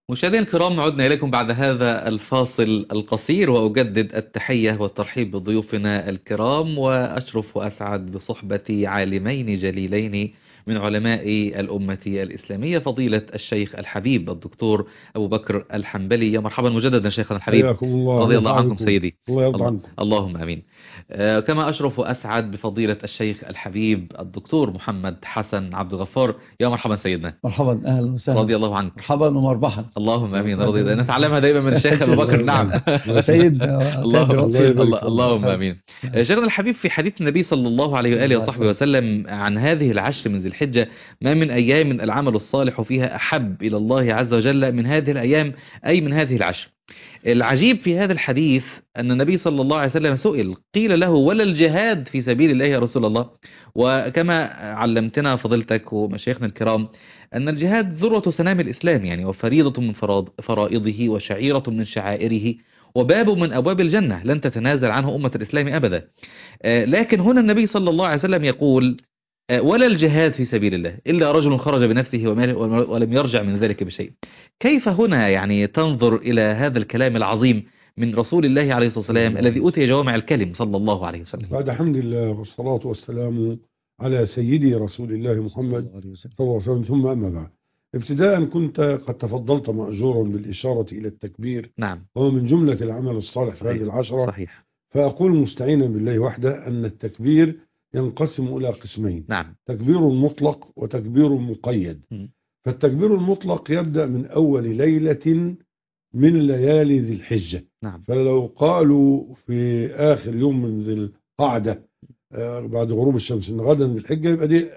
مشاهدينا الكرام، عدنا إليكم بعد هذا الفاصل القصير، وأجدد التحية والترحيب بضيوفنا الكرام، وأشرف وأسعد بصحبة عالمين جليلين من علماء الأمة الإسلامية، فضيلة الشيخ الحبيب الدكتور أبو بكر الحنبلي. يا مرحبا مجددا شيخنا الحبيب. حياكم الله، رضي الله نفع عنكم بكم. سيدي. الله يرضى الله عنكم. اللهم امين. كما اشرف واسعد بفضيله الشيخ الحبيب الدكتور محمد حسن عبد الغفار. يا مرحبا سيدنا. مرحبا، اهلا وسهلا. رضي الله عنك. مرحبا ومربحا. اللهم امين. رضي الله، نتعلمها دائما من الشيخ ابو الله بكر. يرضى نعم. عنكم. الله يسلمك. سيدنا الله تاج الله راسين. يبارك في عمرك. اللهم امين. شيخنا الحبيب، في حديث النبي صلى الله عليه صلى واله الله عليه وصحبه وسلم. وسلم عن هذه العشر من ذي الحجه: ما من ايام العمل الصالح فيها احب الى الله عز وجل من هذه الايام، اي من هذه العشر. العجيب في هذا الحديث أن النبي صلى الله عليه وسلم سئل، قيل له: ولا الجهاد في سبيل الله يا رسول الله؟ وكما علمتنا فضيلتك ومشايخنا الكرام أن الجهاد ذروة سنام الإسلام، يعني وفريضة من فرائضه وشعيرة من شعائره وباب من أبواب الجنة لن تتنازل عنه أمة الإسلام أبدا. لكن هنا النبي صلى الله عليه وسلم يقول: ولا الجهاد في سبيل الله إلا رجل خرج بنفسه وماله ولم يرجع من ذلك بشيء. كيف هنا يعني تنظر إلى هذا الكلام العظيم من رسول الله عليه الصلاة صلى والسلام الله عليه الذي أوتي وسلم. جوامع الكلم صلى الله عليه وسلم؟ بعد حمد الله والصلاة والسلام على سيدي رسول الله محمد صلى الله عليه وسلم، ثم أما بعد. ابتداء كنت قد تفضلت مأجورا بالإشارة إلى التكبير، نعم. وهو من جملة العمل الصالح في هذه صحيح. العشرة. صحيح. فأقول مستعينا بالله وحده أن التكبير ينقسم إلى قسمين: نعم. تكبير مطلق وتكبير مقيد. م. فالتكبير المطلق يبدأ من أول ليلة من ليالي ذي الحجة. نعم. فلو قالوا في آخر يوم من ذي القعدة بعد غروب الشمس إن غدا ذي الحجة، يبقى دي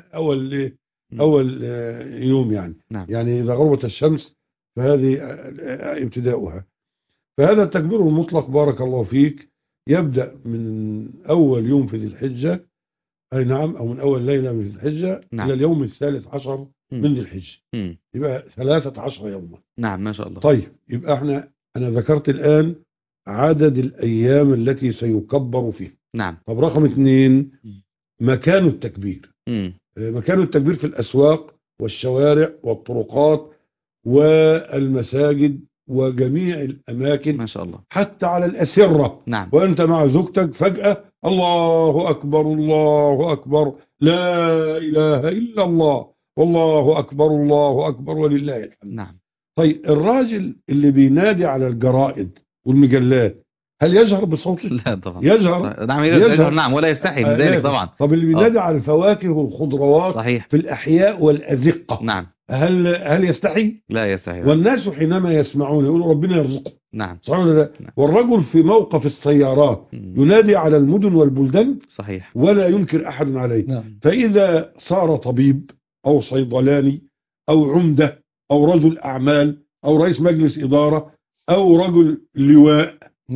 أول يوم يعني. نعم. يعني إذا غربت الشمس فهذه ابتداؤها. فهذا التكبير المطلق بارك الله فيك يبدأ من أول يوم في ذي الحجة، أي نعم، أو من أول ليلة من ذي الحجة نعم. إلى اليوم الثالث عشر من ذي الحجة، يبقى 13 يوما. نعم، ما شاء الله. طيب، يبقى أنا ذكرت الآن عدد الأيام التي سيكبر فيها. نعم. طب رقم 2، مكان التكبير. مكان التكبير في الأسواق والشوارع والطرقات والمساجد وجميع الأماكن، ما شاء الله. حتى على الأسرة. نعم. وأنت مع زوجتك فجأة الله أكبر الله أكبر لا إله إلا الله والله أكبر الله أكبر ولله الحمد. نعم. طيب، الراجل اللي بينادي على الجرائد والمجلات هل يجهر بصوته؟ لا طبعا. يجهر. نعم، يجهر. نعم، ولا يستحي من ذلك طبعا. طب اللي بينادي على الفواكه والخضروات صحيح في الأحياء والأزقة، نعم، هل يستحي؟ لا يستحي. والناس حينما يسمعون يقولوا ربنا يرزقه. نعم. صحيح ولا لا؟ نعم. والرجل في موقف السيارات ينادي على المدن والبلدان. صحيح. ولا ينكر أحد عليه. نعم. فإذا صار طبيب أو صيدلاني أو عمدة أو رجل أعمال أو رئيس مجلس إدارة أو رجل لواء،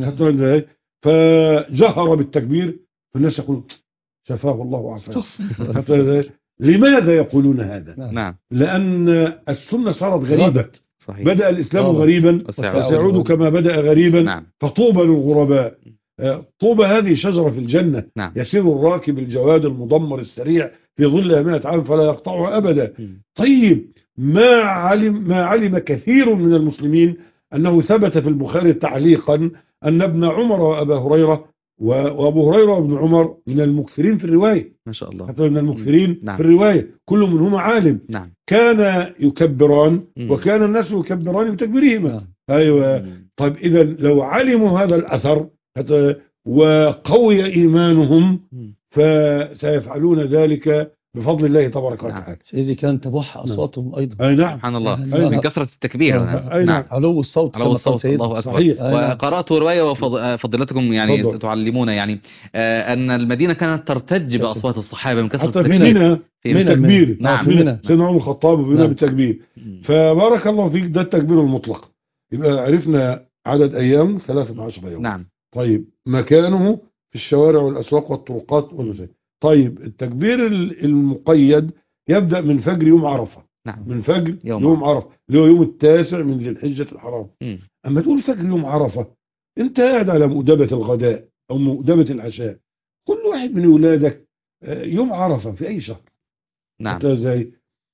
فجهر بالتكبير، فالناس يقول شفاه الله وعافاه. لماذا يقولون هذا؟ نعم. لأن السنة صارت غريبة. صحيح. بدأ الإسلام غريبا وسيعود كما بدأ غريبا. نعم. فطوبى للغرباء. طوبى هذه شجرة في الجنة. نعم. يسير الراكب الجواد المدمر السريع في ظلها 100 عام فلا يقطعها أبدا. طيب، ما علم كثير من المسلمين أنه ثبت في البخاري تعليقا أن ابن عمر وأبا هريرة وأبو هريرة وابن عمر من المكثرين في الرواية. ما شاء الله. حتى من المكثرين نعم. في الرواية، كل منهما عالم. نعم. كان يكبران وكان الناس يكبران بتكبيرهما. أيوة. طيب، إذا لو علموا هذا الأثر وقوي إيمانهم فسيفعلون ذلك بفضل الله تبارك وتعالى. سيدي كان تبح أصواتهم أيضا. أي نعم. سبحان الله. من كثرة التكبير. نعم. علو الصوت. علو الصوت. الله أكبر. صحيح. وقرأت رواية وفضلتكم يعني تعلمون يعني أن المدينة كانت ترتج بأصوات الصحابة من كثرة التكبير. في التكبير. نعم. سيدنا عمر الخطاب وبنا بالتكبير. فبارك الله فيك، ده التكبير المطلق. يبقى عرفنا عدد أيام 13 يوم. نعم. طيب، مكانه في الشوارع والأسواق والطرقات والمساجد. طيب، التكبير المقيد يبدأ من فجر يوم عرفة. نعم. من فجر يوم عرفة اللي هو يوم 9 من ذي الحجة الحرام. أما تقول فجر يوم عرفة، أنت قاعد على مؤدبة الغداء أو مؤدبة العشاء، كل واحد من أولادك يوم عرفة في أي شهر. نعم. حتى زي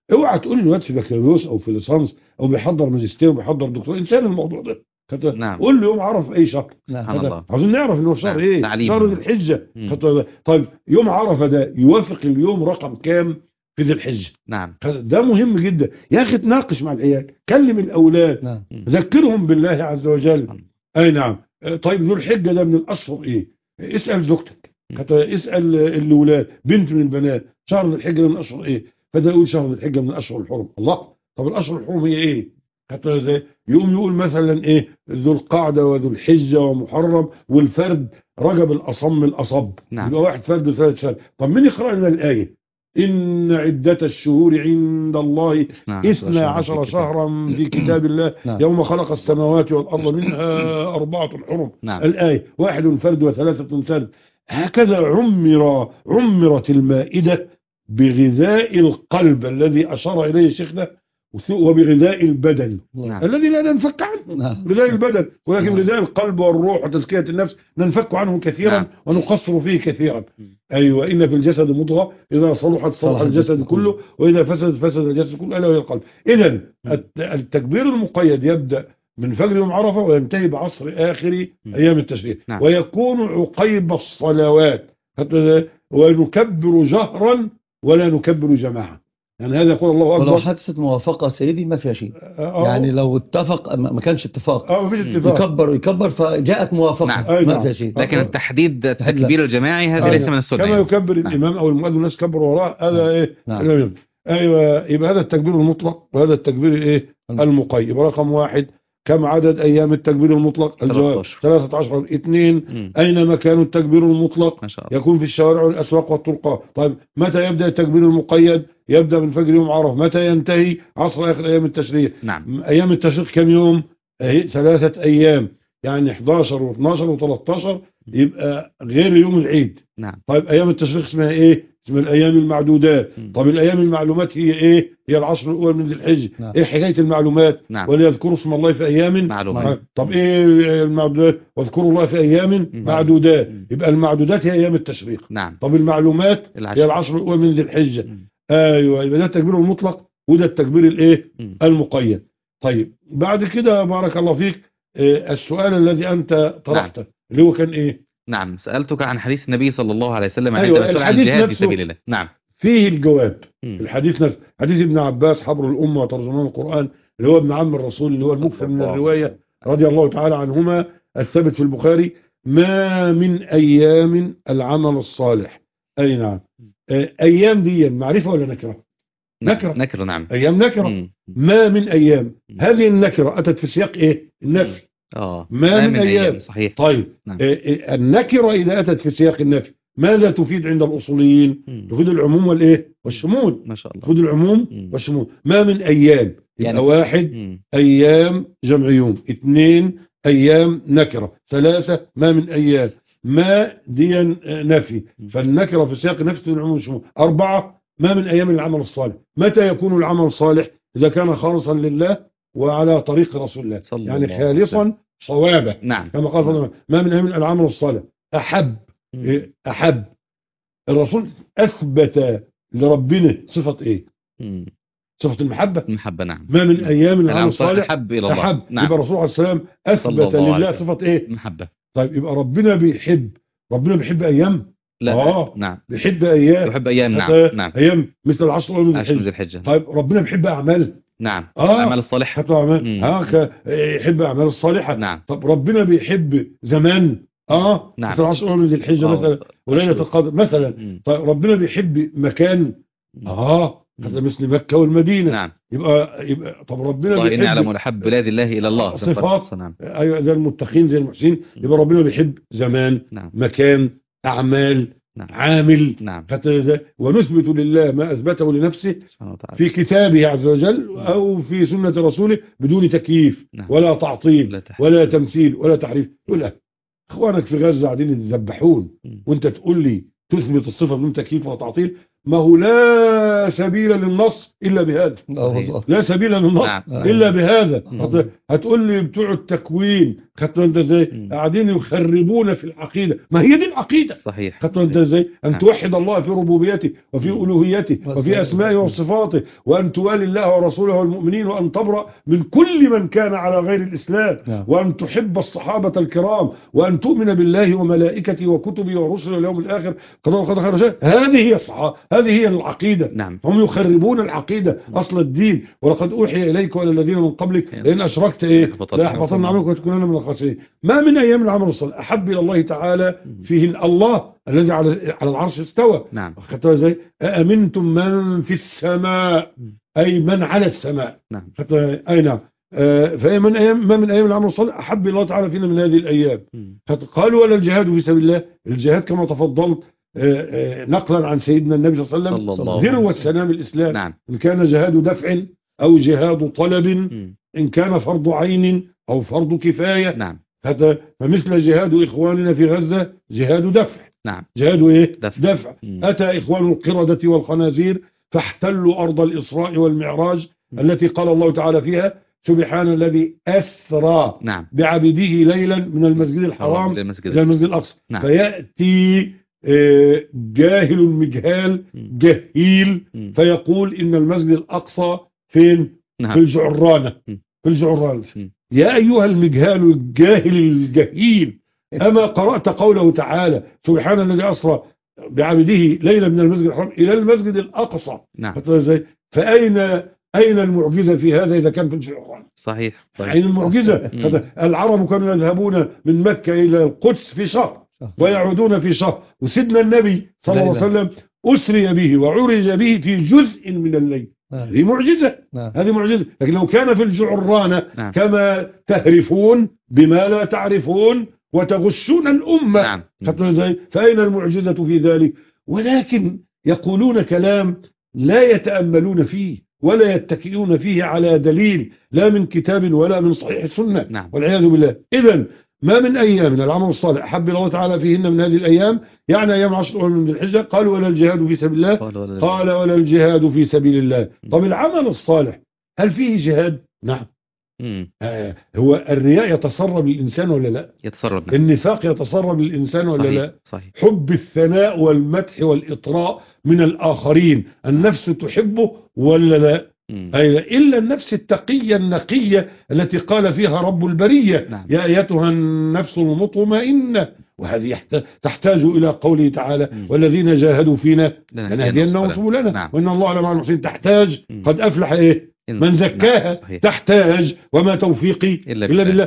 اوعى تقول لي دلوقتي في بكالوريوس او في ليسانس او بيحضر ماجستير وبيحضر دكتوراه، انسان الموضوع ده. نعم. قول له يوم عرفه اي شهر. سبحان الله. عاوزين نعرف انه شهر نعم. ايه، تعليم. شهر ذي الحجه. طيب يوم عرفه ده يوافق اليوم رقم كام في ذي الحجه؟ نعم. ده مهم جدا يا اخي. تناقش مع العيال، كلم الاولاد. نعم. ذكرهم بالله عز وجل. اي نعم. طيب ذو الحجه ده من الاشهر ايه؟ اسال زوجتك، اسال الاولاد، بنت من البنات، شهر ذي الحجه ده من الاشهر ايه؟ فده يقول شهر ذي الحجه من الاشهر الحرم. الله، طب الاشهر الحرم هي ايه؟ حتى زي يقول مثلا ايه؟ ذو القعده وذو الحجه ومحرم والفرد رجب الاصم الاصب. نعم. يبقى واحد فرد وثلاث فرد. طب مين يقرا لنا الايه؟ إن عدة الشهور عند الله 12 شهرا في كتاب الله يوم خلق السماوات والأرض منها 4 حرم. الآية 1 فرد و3 سرد. هكذا عمرت المائدة بغذاء القلب الذي أشار إليه شيخنا، وبغذاء البدن الذي لا ننفك عنه. غذاء البدن، ولكن غذاء القلب والروح وتزكية النفس ننفك عنه كثيرا ونقصر فيه كثيرا. أيوة، إن في الجسد مضغة إذا صلحت صلح الجسد كله وإذا فسد فسد الجسد كله، ألا وهي القلب. إذن التكبير المقيد يبدأ من فجر يوم عرفة وينتهي بعصر آخر أيام التشريق. ويكون عقيب الصلوات، ونكبر جهرا ولا نكبر جماعة. يعني هذا يقول الله أكبر. ولو حدثت موافقة سيدي ما فيها شيء. يعني لو اتفق ما كانش اتفاق. ما فيش اتفاق. يكبر فجاءت موافقة. ما فيها شيء. لكن التحديد التكبير الجماعي هذا ليس من السنة. كما يكبر الإمام أو المؤذن الناس كبر وراه، هذا إيه؟ أيوة. يبقى هذا التكبير المطلق وهذا التكبير الإيه؟ المقيد. يبقى رقم 1، كم عدد أيام التكبير المطلق؟ الجواب 13. 2، أين مكان التكبير المطلق؟ يكون في الشوارع والأسواق والطرقات. طيب متى يبدأ التكبير المقيد؟ يبدأ من فجر يوم عرفة. متى ينتهي؟ عصر آخر أيام التشريق. أيام التشريق كم يوم؟ 3 أيام، يعني 11 و12 و13 يبقى غير يوم العيد. طيب أيام التشريق اسمها إيه؟ اسمها الأيام المعدودات. طب الأيام المعلومات هي إيه؟ هي العشر الأول من ذي الحجة. إيه حكاية المعلومات؟ وليذكروا اسم الله في أيام معلومات. طب إيه المعدودات؟ واذكروا الله في أيام معدودات. يبقى المعدودات هي أيام التشريق. طب المعلومات هي العشر الأول من ذي الحجة. أيوة، يبقى ده التكبير المطلق وده التكبير الإيه؟ المقيد. طيب بعد كده بارك الله فيك، السؤال الذي أنت طرحته اللي هو كان إيه؟ نعم، سألتك عن حديث النبي صلى الله عليه وسلم عند السؤال عن الجهاد في سبيل الله. نعم، فيه الجواب. الحديث نفسه حديث ابن عباس حبر الأمة وترجمان القرآن، اللي هو ابن عم الرسول، اللي هو المكثر من الرواية رضي الله تعالى عنهما، الثابت في البخاري: ما من أيام العمل الصالح. أي نعم. أيام دي معرفة ولا نكرة؟ نكرة. نعم، أيام نكرة. ما من أيام، هذه النكرة أتت في سياق إيه؟ النفي. ما من أيام. صحيح. طيب النكرة إذا أتت في سياق النفي ماذا تفيد عند الأصوليين؟ تفيد العموم والإيه؟ والشمول. ما شاء الله. تفيد العموم والشمول. ما من أيام، يعني 1 أيام جمع يوم، 2 أيام نكرة، 3 ما من أيام. ما دي نفي، فالنكرة في سياق نفي العموم والشمول. 4 ما من أيام العمل الصالح. متى يكون العمل الصالح؟ إذا كان خالصا لله وعلى طريق رسول الله، يعني خالصا صوابا. كما قال فضل ما من أيام العمل الصالح. أحب الرسول أثبت لربنا صفة إيه؟ صفة المحبة. نعم. ما من أيام العمل الصالح أحب إلى الله. نعم. يبقى الرسول عليه السلام أثبت لله صفة إيه؟ محبة. طيب يبقى ربنا بيحب أيام؟ لا. نعم. بيحب أيام. يحب أيام. نعم. أيام مثل العشر الأول من ذي الحجة. طيب ربنا بيحب أعمال. نعم. الأعمال الصالحة. يحب أعمال الصالحة. نعم. طب ربنا بيحب زمان. نعم. مثل العشر الأول من ذي الحجة مثلا، وليلة القدر مثلا. طيب ربنا بيحب مكان. مثل مكة والمدينة. نعم. يبقى طب ربنا الله إني أعلم أحب بلاد الله إلى الله. صفات. أيوة، زي المتقين زي المحسنين. يبقى ربنا بيحب زمان. مكان، أعمال. عامل. ونثبت لله ما أثبته لنفسه في كتابه عز وجل أو في سنة رسوله بدون تكييف ولا تعطيل ولا تمثيل ولا تحريف. يقول اخوانك في غزة قاعدين يتذبحون وانت تقول لي تثبت الصفة بدون تكييف ولا تعطيل؟ ما هو لا سبيل للنص إلا بهذا. لا سبيل للنص إلا بهذا. هتقول لي بتوع التكوين خدتوا انت ازاي؟ قاعدين يخربون في العقيده، ما هي دي العقيده. صحيح. خدتوا انت ازاي؟ ان توحد الله في ربوبيته وفي الوهيته وفي اسمائه وصفاته، وان توالي الله ورسوله والمؤمنين، وان تبرأ من كل من كان على غير الاسلام، وان تحب الصحابه الكرام، وان تؤمن بالله وملائكته وكتبه ورسله واليوم الاخر قد خير شيء. هذه هي العقيده. نعم. هم يخربون العقيده اصل الدين. ولقد اوحي اليك والى الذين من قبلك لئن اشركت لا يحبطن عملك وتكونن من الخاسرين. ما من ايام العمل الصالح احب الى الله تعالى فيه الله الذي على العرش استوى. نعم. خدتوا ازاي؟ أأمنتم من في السماء، اي من على السماء. نعم. اي نعم. ما من ايام العمل الصالح احب الى الله تعالى فينا من هذه الايام. قالوا ولا الجهاد في سبيل الله. الجهاد كما تفضلت نقلا عن سيدنا النبي صلى الله عليه وسلم ذروة سنام الإسلام. نعم. إن كان جهاد دفع أو جهاد طلب، إن كان فرض عين أو فرض كفاية. نعم. فمثل جهاد إخواننا في غزة جهاد دفع. نعم. جهاد إيه؟ دفع. أتى إخوان القردة والخنازير فاحتلوا أرض الإسراء والمعراج التي قال الله تعالى فيها سبحان الذي أسرى نعم. بعبده ليلا من المسجد الحرام إلى المسجد الأقصى. نعم. فيأتي جاهل مجهال جهيل فيقول إن المسجد الأقصى فين؟ نعم. في الجعرانة. في الجعرانة. يا أيها المجهال الجاهل الجهيل، أما قرأت قوله تعالى سبحان الذي أسرى بعبده ليلا من المسجد الحرام إلى المسجد الأقصى. نعم. أين المعجزة في هذا إذا كان في الجعرانة؟ صحيح. أين المعجزة؟ العرب كانوا يذهبون من مكة إلى القدس في شهر ويعودون في شهر، وسيدنا النبي صلى الله عليه وسلم أسري به وعرج به في جزء من الليل. هذه معجزة. هذه معجزة. لكن لو كان في الجعرانة كما تهرفون بما لا تعرفون وتغشون الأمة. نعم. فأين المعجزة في ذلك؟ ولكن يقولون كلام لا يتأملون فيه ولا يتكئون فيه على دليل لا من كتاب ولا من صحيح السنة. نعم. والعياذ بالله. إذن ما من أيام من العمل الصالح أحب الله تعالى فيهن من هذه الأيام، يعني أيام 10 الأول من ذي الحجة. قالوا ولا الجهاد في سبيل الله. قال ولا الجهاد في سبيل الله. طب العمل الصالح هل فيه جهاد؟ نعم. هو الرياء يتسرب للإنسان ولا لا؟ يتسرب. النفاق يتسرب للإنسان ولا صحيح. لا؟ صحيح. حب الثناء والمدح والإطراء من الآخرين النفس تحبه ولا لا؟ إلا النفس التقية النقية التي قال فيها رب البرية. نعم. يا أيتها النفس المطمئنة. وهذه تحتاج إلى قوله تعالى والذين جاهدوا فينا لنهدينهم سبلنا. نعم. وإن الله لمع المحسنين. تحتاج قد أفلح إيه من زكاها. نعم. تحتاج وما توفيقي إلا بالله.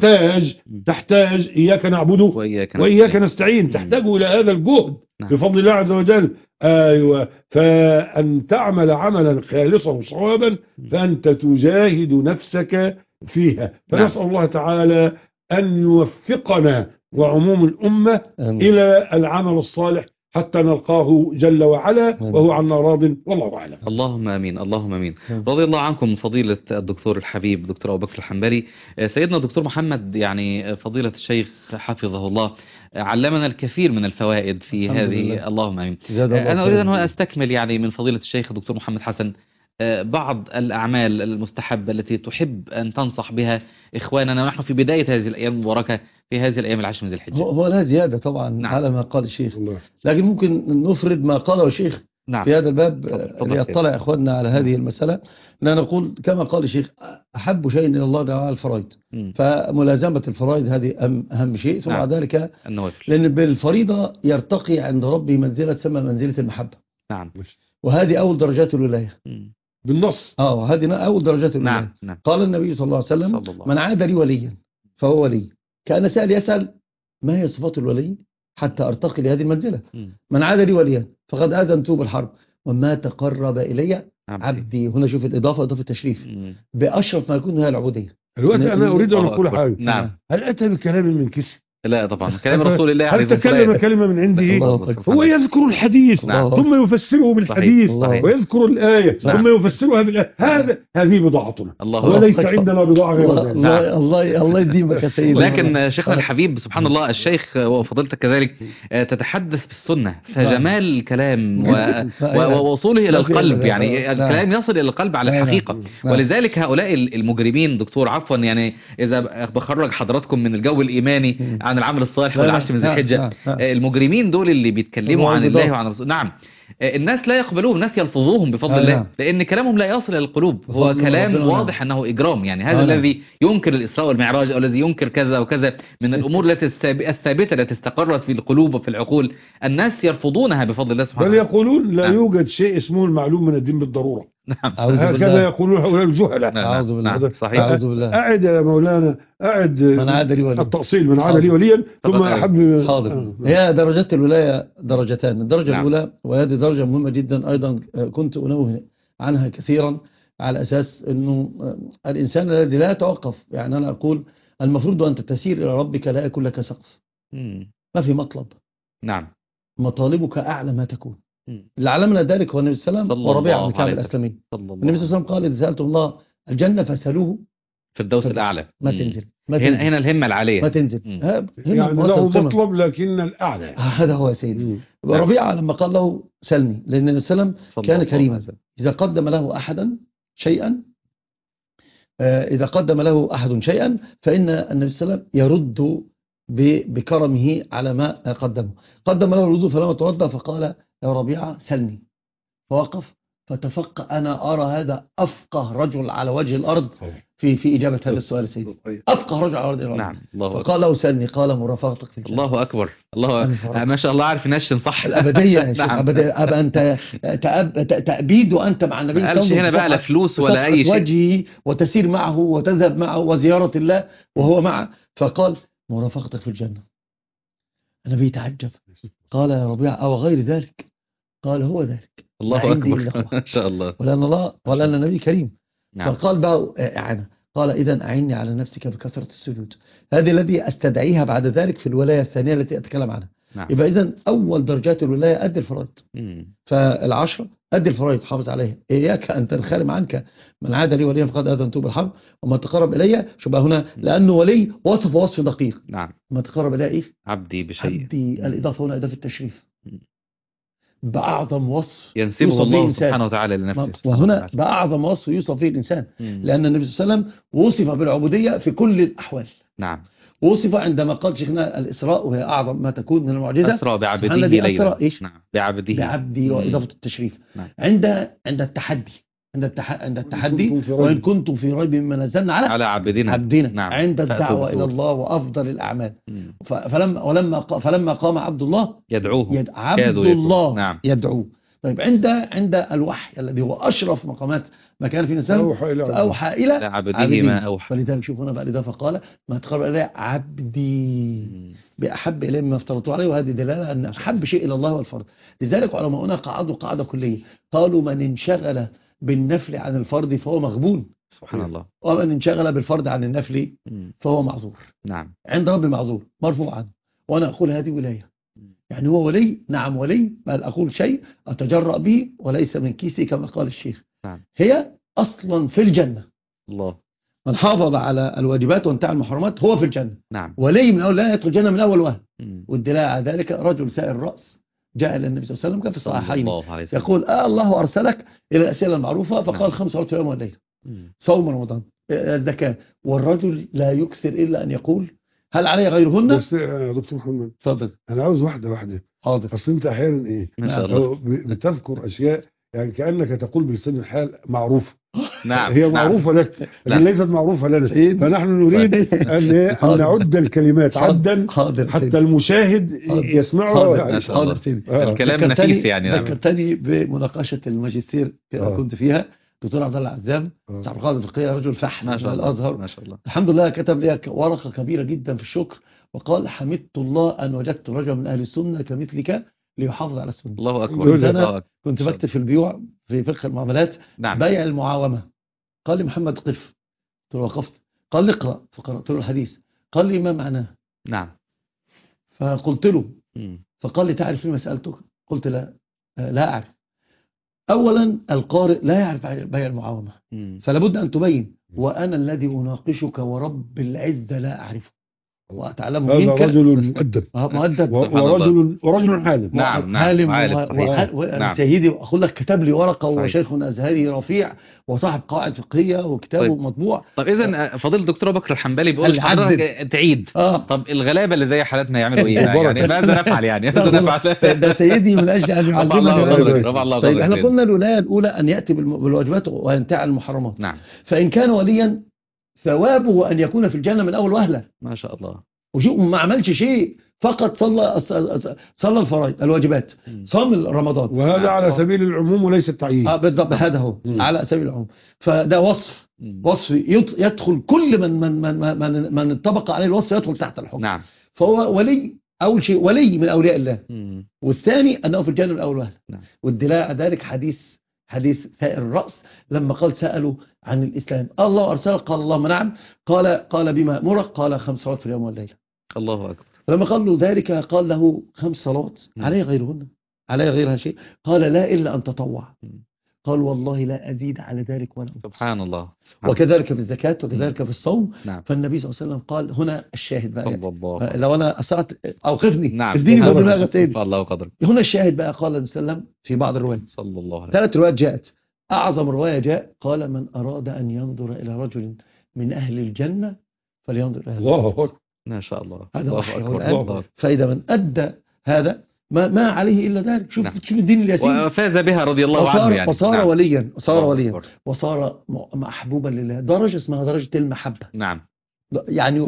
تحتاج إياك نعبد وإياك نستعين. تحتاج إلى هذا الجهد. نعم. بفضل الله عز وجل. أيوة. فأن تعمل عملا خالصا وصوابا فأنت تجاهد نفسك فيها. فنسأل الله تعالى أن يوفقنا وعموم الأمة إلى العمل الصالح حتى نلقاه جل وعلا وهو عنا راض والله أعلم. اللهم آمين. اللهم آمين. رضي الله عنكم فضيلة الدكتور الحبيب دكتور أبو بكر الحنبلي. سيدنا الدكتور محمد، يعني فضيلة الشيخ حفظه الله علمنا الكثير من الفوائد في هذه. اللهم آمين. أنا أريد أن أستكمل يعني من فضيلة الشيخ دكتور محمد حسن بعض الأعمال المستحبة التي تحب أن تنصح بها إخواننا ونحن في بداية هذه الأيام المباركة في هذه الأيام العشر من ذي الحجة. هو لا زيادة طبعا. نعم. على ما قال الشيخ، لكن ممكن نفرد ما قاله الشيخ. نعم. في هذا الباب ليطلع إخواننا على هذه المسألة. لا نقول كما قال الشيخ أحب شيء إلى الله تعالى الفرائض. فملازمة الفرائض هذه أهم شيء، ثم بعد ذلك النوافل، لأن بالفريضة يرتقي عند ربه منزلة تسمى منزلة المحبة. نعم. وهذه أول درجات الولاية بالنص. هذه أول درجات الولاية. نعم. نعم. قال النبي صلى الله عليه وسلم من عاد لي وليا فهو ولي. كان سائل يسأل ما هي صفات الولي حتى أرتقي لهذه المنزلة. من عاد لي وليا فقد آذنته بالحرب وما تقرب إلي عبدي. هنا شوف الإضافة إضافة التشريف بأشرف ما يكون هي العبودية. الوقت أنا أريد أن أقول حاجة. نعم. هل أتى بكلام من كسر؟ لا طبعا كلام رسول الله عليه هل الصلاة تكلم والسلام. كلمة من عنده؟ الله هو يذكر الحديث نعم. ثم يفسره بالحديث صحيح. ويذكر الآية نعم. ثم يفسرها بالآية. هذه بضاعتنا الله وليس أكبر. عندنا بضاعة غير ذلك. الله يديمك يا سيدي. لكن شيخنا الحبيب سبحان الله الشيخ وفضيلتك كذلك تتحدث في السنة، فجمال الكلام ووصوله إلى القلب، يعني الكلام يصل إلى القلب على الحقيقة. ولذلك هؤلاء المجرمين دكتور عفوا، يعني إذا بخرج حضراتكم من الجو الإيماني عن العمل الصالح والعشر من ذي الحجة، المجرمين دول اللي بيتكلموا عن الله وعن رسوله، نعم الناس لا يقبلوهم، الناس يلفظوهم بفضل الله، لأن كلامهم لا يصل إلى القلوب، هو كلام واضح أنه إجرام. يعني هذا الذي ينكر الإسراء والمعراج أو الذي ينكر كذا وكذا من الأمور الثابتة التي استقرت في القلوب وفي العقول، الناس يرفضونها بفضل الله سبحانه بل يقولون لا يوجد شيء اسمه المعلوم من الدين بالضرورة. نعم. هكذا يقولون هؤلاء الجهلاء. أعوذ بالله. صحيح. أعوذ بالله. أعد يا مولانا، أعد من عاد لي وليا. التأصيل من عاد لي وليا ثم أحب. حاضر. هي درجات الولاية درجتان. الدرجة الأولى وهذه درجة مهمة جدا أيضا كنت أنوه عنها كثيرا، على أساس أنه الإنسان الذي لا يتوقف، يعني أنا أقول المفروض أن تسير إلى ربك لا يكون لك سقف، ما في مطلب. نعم. مطالبك أعلى ما تكون. اللي علمنا ذلك هو النبي صلى الله عليه وسلم وربيعة بن كعب الأسلمي. النبي صلى الله عليه وسلم قال إذا سألتم الله الجنة فسألوه في الدوس الأعلى. ما تنزل. هنا الهمة العالية ما تنزل. هنا يعني له مطلب لكن الأعلى. هذا هو يا سيدي. ربيعة لما قال له سلني، لأن النبي صلى الله عليه وسلم كان كريما، إذا قدم له أحدا شيئا فإن النبي صلى الله عليه وسلم يرد بكرمه على ما قدمه. قدم له الوضوء فلما توضأ فقال يا ربيعة سلني، فوقف فتفقه. أنا أرى هذا أفقه رجل على وجه الأرض في إجابة هذا السؤال سيدي، أفقه رجل على وجه الأرض. نعم. فقال له سلني، قال مرافقتك في الجنة. الله أكبر. الله ما شاء الله عارف نشن صح الأبدية يا شيخ. أبا أنت تأبيد وأنت مع النبي، ما قالش هنا بقى لا فلوس ولا أي شيء، وجهي وتسير معه وتذهب معه وزيارة الله وهو معه. فقال مرافقتك في الجنة. النبي تعجب، قال يا ربيع أو غير ذلك؟ قال هو ذلك. الله أكبر. ما شاء الله. ولأن النبي كريم. نعم. فقال بقى أعانة، قال إذن أعني على نفسك بكثرة السجود. هذه الذي أستدعيها بعد ذلك في الولاية الثانية التي أتكلم عنها. نعم. يبقى إذن أول درجات الولاية أدي الفرائض. فالعشرة أدي الفرائض، حافظ عليها. إياك أن تنخرم عنك من عاد لي وليا فقد آذنته بالحرب وما تقرب إلي. شبه هنا لأنه ولي وصف دقيق. نعم. ما تقرب إلي إيه؟ عبدي بشيء. عبدي. الإضافة هنا إضافة التشريف بأعظم وصف ينسبه الله سبحانه وتعالى لنفسه، وهنا بأعظم وصف يوصف فيه الإنسان. لأن النبي صلى الله عليه وسلم وصف بالعبودية في كل الأحوال. نعم. وصف عندما قال شيخنا الإسراء وهي أعظم ما تكون من المعجزة. أسرى بعبده ليلا. إيش؟ نعم. بعبدي وإضافة التشريف. نعم. عند التحدي وإن كنتم في ريب مما نزلنا على عبدنا. نعم. عند الدعوة إلى الله وأفضل الأعمال. فلما قام عبد الله يدعوه عبد الله. نعم. يدعوه. طيب عند الوحي الذي هو أشرف مقامات ما كان في الإنسان، فأوحى إلى عبده ما أوحى. فلذلك شوف هنا بعد ذلك فقال ما تقرب إليه عبدي بأحب إليه مما افترضته عليه. وهذه دلالة أن أحب شيء إلى الله هو الفرض. لذلك علماؤنا قعدوا قاعدة كلية، قالوا من انشغل بالنفل عن الفرض فهو مغبون، سبحان الله، ومن انشغل بالفرض عن النفل فهو معذور. نعم. عند رب معذور مرفوع عنه. وأنا أقول هذه ولاية، يعني هو ولي، نعم ولي، بل أقول شيء أتجرأ به وليس من كيسي كما قال الشيخ. نعم. هي أصلا في الجنة. الله. من حافظ على الواجبات وانتهى المحرمات هو في الجنة. نعم. ولي من أول لا يدخل الجنة من أول وهن. والدلاء على ذلك رجل سائر الرأس جاء إلى النبي صلى الله عليه وسلم كان في الصحيحين يقول الله أرسلك إلى الأسئلة المعروفة، فقال 5 صلوات في اليوم والليل، صوم رمضان، الزكاة، والرجل لا يكثر إلا أن يقول هل علي غيرهن؟ بس يا دكتور محمد تفضل. أنا عاوز واحدة. حاضر. أصل أنت أحيانا إيه ما شاء الله بتذكر أشياء يعني كأنك تقول بلسان الحال معروفة. نعم. هي معروفة لك لكن ليست معروفة لنا، فنحن نريد أن نعد الكلمات عدا حتى المشاهد يسمعه. حاضر سيدي. الكلام نفيس يعني. ذكرتني بمناقشة الماجستير كنت فيها دكتور عبد الله عزام صاحب القاعدة الفقهية، رجل فحم من الأزهر ما شاء الله. الحمد لله كتب لي ورقة كبيرة جدا في الشكر وقال حمدت الله أن وجدت رجل من أهل السنة كمثلك ليحافظ على السنة. الله أكبر. كنت بكتب في البيوع في فقه المعاملات. نعم. بيع المعاومة. قال لي محمد قف، قلت له وقفت. قال لي اقرأ، فقرأت له الحديث. قال لي ما معناه. نعم. فقلت له، فقال لي تعرف لما سألتك؟ قلت لا أعرف. أولا القارئ لا يعرف بيع المعاومة، فلا بد أن تبين، وأنا الذي أناقشك ورب العزة لا أعرفه وأتعلمه منك. هذا رجل مؤدب ورجل حالم. نعم حالم سيدي، أقول لك كتب لي ورقة وشيخ أزهري رفيع وصاحب قواعد فقهية وكتابه مطبوع. طب إذن فضيلة الدكتور بكر الحنبلي بيقول حضرتك تعيد. طب الغلابة اللي زي حالتنا يعملوا إيه يعني؟ ماذا نفعل يعني؟ ده سيدي من أجل أن يعلمني. طيب احنا قلنا الولاية الأولى أن يأتي بالواجبات وينتهي عن المحرمات. نعم. فإن كان وليا ثوابه أن يكون في الجنة من أول وهلة. ما شاء الله. وما عملش شيء، فقط صلى الفرائض الواجبات، صام رمضان، وهذا على سبيل العموم وليس التعيين. بالضبط، هذا هو على سبيل العموم. فده وصف يدخل كل من انطبق عليه الوصف يدخل تحت الحكم. نعم. فهو ولي، أول شيء ولي من أولياء الله، والثاني أنه في الجنة من أول وهلة. نعم. والدلاء على ذلك حديث ثائر الرأس لما قال سألوا عن الإسلام، الله أرسلك؟ قال اللهم نعم. قال بما أمرك؟ قال 5 صلوات في اليوم والليلة. الله أكبر. فلما قال له ذلك قال له 5 صلوات علي غيرهن، علي غيرها شيء؟ قال لا إلا أن تطوع. قال والله لا أزيد على ذلك ولا أنقص. سبحان الله. وكذلك في الزكاة وكذلك في الصوم. نعم. فالنبي صلى الله عليه وسلم قال هنا الشاهد بقى، الله. لو أنا أسرعت أوقفني. نعم. اديني بدماغ سيدي. الله قدر. هنا الشاهد بقى، قال النبي صلى الله عليه وسلم في بعض الروايات صلى الله عليه 3 روايات جاءت، أعظم رواية جاء قال من أراد أن ينظر إلى رجل من أهل الجنة فلينظر إلى الله أكبر. ما شاء الله. هذا وحي الآن. فإذا من أدى هذا ما عليه إلا ذلك. شوف الدين اليسير، وفاز بها رضي الله عنه يعني. وصار وليا، وصار محبوبا لله، درجة اسمها درجة المحبة. نعم. يعني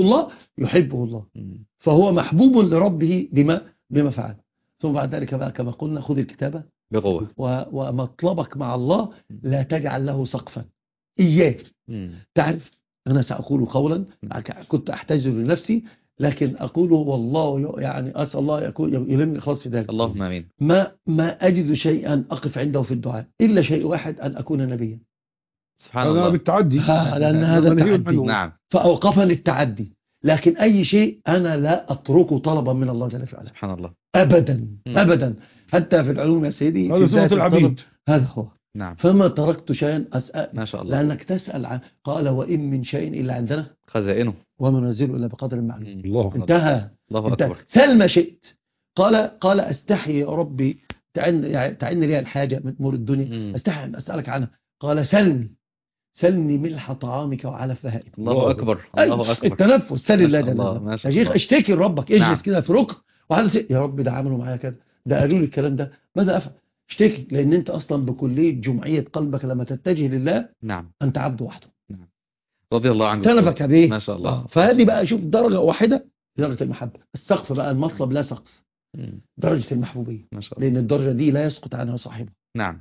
يحبه الله فهو محبوب لربه بما فعل. ثم بعد ذلك بقى كما قلنا خذ الكتابة بقوة، ومطلبك مع الله لا تجعل له سقفا. إياك تعرف، أنا سأقول قولا كنت أحتاج لنفسي، لكن أقول والله يعني أسأل الله يلمني خاص في ذلك. اللهم آمين. ما أجد شيئا أقف عنده في الدعاء إلا شيء واحد، أن أكون نبيا. سبحان الله. بالتعدي. لأن هذا التعدي. نعم. فأوقفني التعدي، لكن أي شيء أنا لا أتركه طلبا من الله جل وعلا. سبحان الله. أبدا. حتى في العلوم يا سيدي، هذا صفة العبيد. هذا هو. نعم. فما تركت شيئا أسأل. ما شاء الله. لأنك تسأل عن، قال وإن من شيء إلا عندنا خزائنه وما ننزله إلا بقدر معلوم. الله انتهى. الله أكبر. سل ما شئت. قال أستحي يا ربي، تعن لي الحاجة من أمور الدنيا، أستحي أن أسألك عنها. قال سلني ملح طعامك وعلف بهائك. الله أكبر. الله أكبر. التنفس سل الله جل وعلا. يا شيخ اشتكي لربك، اجلس كده في ركن وحدث يا رب ده عملوا معايا كذا، ده قالوا لي الكلام ده، ماذا أفعل؟ اشتكي، لأن أنت أصلا بكلية جمعية قلبك لما تتجه لله. نعم. أنت عبد وحده. نعم. رضي الله عنه. تنفك به. ما شاء الله. فهذه بقى شوف درجة واحدة، درجة المحبة. السقف بقى المطلب لا سقف، درجة المحبوبية. ما شاء الله. لأن الدرجة دي لا يسقط عنها صاحبه. نعم.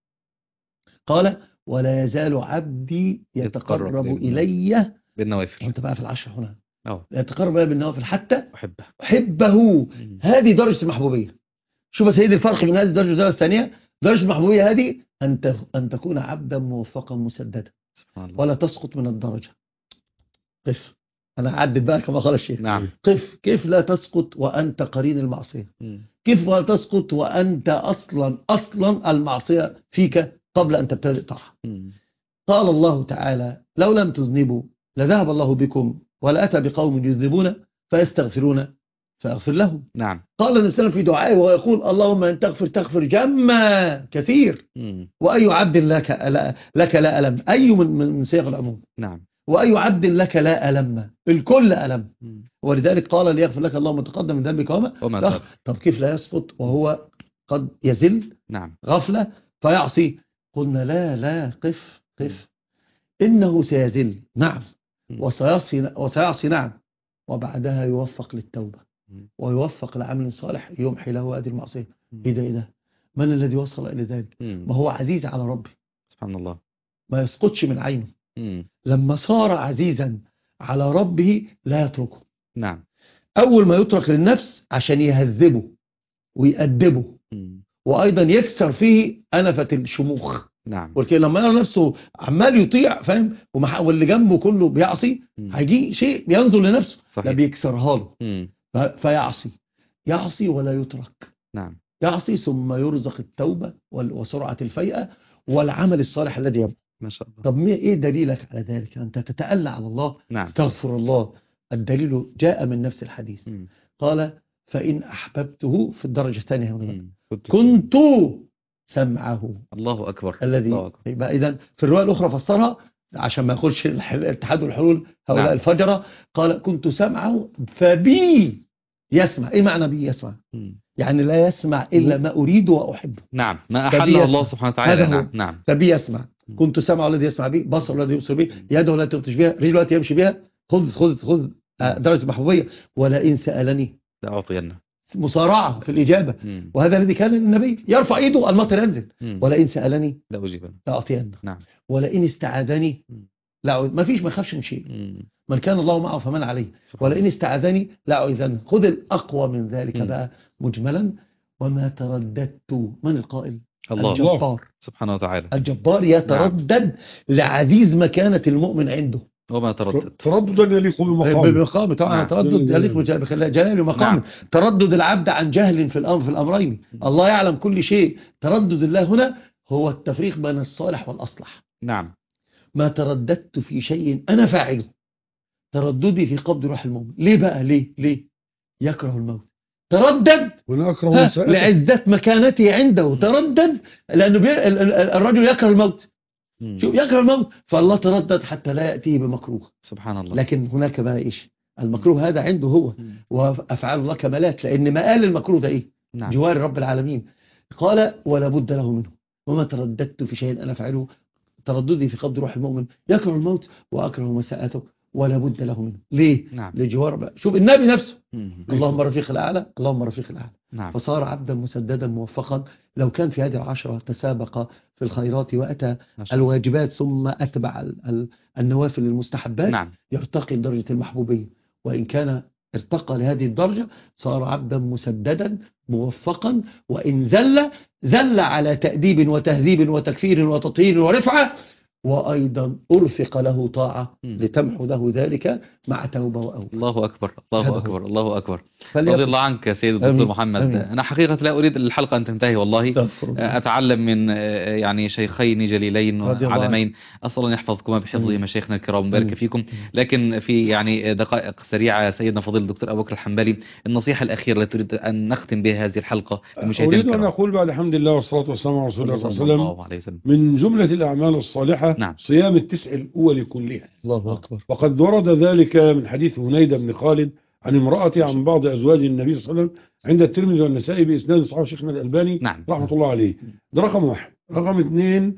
قال ولا يزال عبدي يتقرب إلي بالنوافل. وانت بقى في العشر هنا. يتقرب إلي بالنوافل حتى أحبه. هذه درجة المحبوبية. شوف يا سيدي الفرق بين هذه الدرجة والدرجة الثانية. درجة المحبوبية هذه أن تكون عبدا موفقا مسددا ولا تسقط من الدرجة. قف، أنا أعدد بقى كما قال الشيخ. نعم. قف، كيف لا تسقط وأنت قرين المعصية؟ كيف لا تسقط وأنت أصلا المعصية فيك قبل أن تبتدئ طاعة؟ قال الله تعالى لو لم تذنبوا لذهب الله بكم ولأتى بقوم يذنبون فيستغفرون فأغفر لهم. نعم. قال الإنسان في دعائه وهو يقول اللهم أن تغفر جما كثير. وأي عبد لك لا ألم، أي من صيغ العموم. نعم. وأي عبد لك لا ألم، الكل ألم. ولذلك قال ليغفر لك الله ما تقدم من ذنبك وما. طب كيف لا يسقط وهو قد يزل؟ نعم. غفلة فيعصي. قلنا لا قف إنه سيزل، نعم، وسيعصي، نعم، وبعدها يوفق للتوبة ويوفق لعمل صالح يمحي له هذه المعصية. إيه ده من الذي وصل إلى ذلك؟ ما هو عزيز على ربه سبحان الله، ما يسقطش من عينه. لما صار عزيزا على ربه لا يتركه. نعم. أول ما يترك للنفس عشان يهذبه ويأدبه وأيضا يكسر فيه أنفة الشموخ. نعم. ولكن لما يرى نفسه عمال يطيع فاهم واللي جنبه كله بيعصي هيجي شيء بينظر لنفسه لا بيكسرها له. يعصي ولا يترك. نعم. يعصي ثم يرزق التوبة وسرعة الفيئة والعمل الصالح الذي يبقى. ما شاء الله. طب ايه دليلك على ذلك؟ أنت تتألى على الله. نعم. استغفر الله. الدليل جاء من نفس الحديث. قال فإن أحببته في الدرجة الثانية هنا كنت سمعه. الله أكبر. الذي يبقى إذن في الرواية الأخرى فسرها عشان ما يقولش الاتحاد والحلول هؤلاء نعم. الفجرة. قال كنت سمعه فبي يسمع. ايه معنى بي يسمع؟ يعني لا يسمع إلا ما أريد وأحبه. نعم. ما أحله الله سبحانه وتعالى. نعم. فبي يسمع. كنت سمعه الذي يسمع به، بصره الذي يبصر به، يده التي يبطش بها، رجله التي يمشي بها. خذ درجة محبوبية. ولئن سألني لأعطينه. مصارعة في الإجابة. وهذا الذي كان للنبي يرفع إيده المطر ينزل. ولئن سألني لأعطينه. نعم. ولئن استعاذني لا، ما فيش، ما خافش من شيء. من كان الله معه فمن عليه. ولئن استعاذني لأعوذنه. خذ الأقوى من ذلك بقى مجملا. وما ترددت. من القائل؟ الله. الجبار سبحانه وتعالى. الجبار يتردد. نعم. لعزيز مكانة المؤمن عنده. وما ترددا يليق بمقامه طبعا. نعم. تردد يليق بجلال مقامه. نعم. تردد العبد عن جهل في الأمرين. الله يعلم كل شيء. تردد الله هنا هو التفريق بين الصالح والأصلح. نعم. ما ترددت في شيء أنا فاعله. ترددي في قبض روح المؤمن. ليه بقى؟ ليه يكره الموت. تردد لعزة مكانته عنده. تردد لأنه الرجل يكره الموت. شوف يكره الموت. فالله تردد حتى لا يأتيه بمكروه. سبحان الله. لكن هناك بقى إيش؟ المكروه هذا عنده هو. وأفعال الله كمالات. لأن ما قال المكروه ده إيه؟ نعم. جوار رب العالمين. قال ولا بد له منه. وما ترددت في شيء أنا أفعله. ترددي في قبض روح المؤمن. يكره الموت وأكره مساءته ولا بد له منه. ليه؟ نعم. لجوار بقى. شوف النبي نفسه. اللهم رفيق الأعلى. اللهم رفيق الأعلى. نعم. فصار عبدا مسددا موفقا. لو كان في هذه العشرة تسابق في الخيرات وأتى الواجبات ثم أتبع النوافل المستحبات. نعم. يرتقي لدرجة المحبوبية. وإن كان ارتقى لهذه الدرجة صار عبدا مسددا موفقا. وإن زل على تأديب وتهذيب وتكفير وتطهير ورفعة. وأيضا أرفق له طاعة لتمحو له ذلك مع توبة وأوبة. الله أكبر. الله أكبر. الله أكبر. رضي الله عنك يا سيد الدكتور محمد. أمين. أنا حقيقة لا أريد الحلقة أن تنتهي والله. أتعلم من يعني شيخين جليلين وعلمين. أسأل أن يحفظكما بحفظه مشايخنا الكرام وبارك فيكم. لكن في يعني دقائق سريعة سيدنا فضيل الدكتور أبو بكر الحنبلي، النصيحة الأخيرة التي تريد أن نختم بها هذه الحلقة للمشاهدين الكرام. أريد أن أقول بعد الحمد لله والصلاة والسلام على رسول الله صلى الله عليه وسلم من جملة الأعمال الصالحة نعم. صيام التسع الأول كلها. الله أكبر. وقد ورد ذلك من حديث هنيدة بن خالد عن امرأته عن بعض أزواج النبي صلى الله عليه وسلم عند الترمذي والنسائي بإسناد صحيح شيخنا الألباني نعم. رحمة الله عليه. ده رقم واحد. رقم اثنين،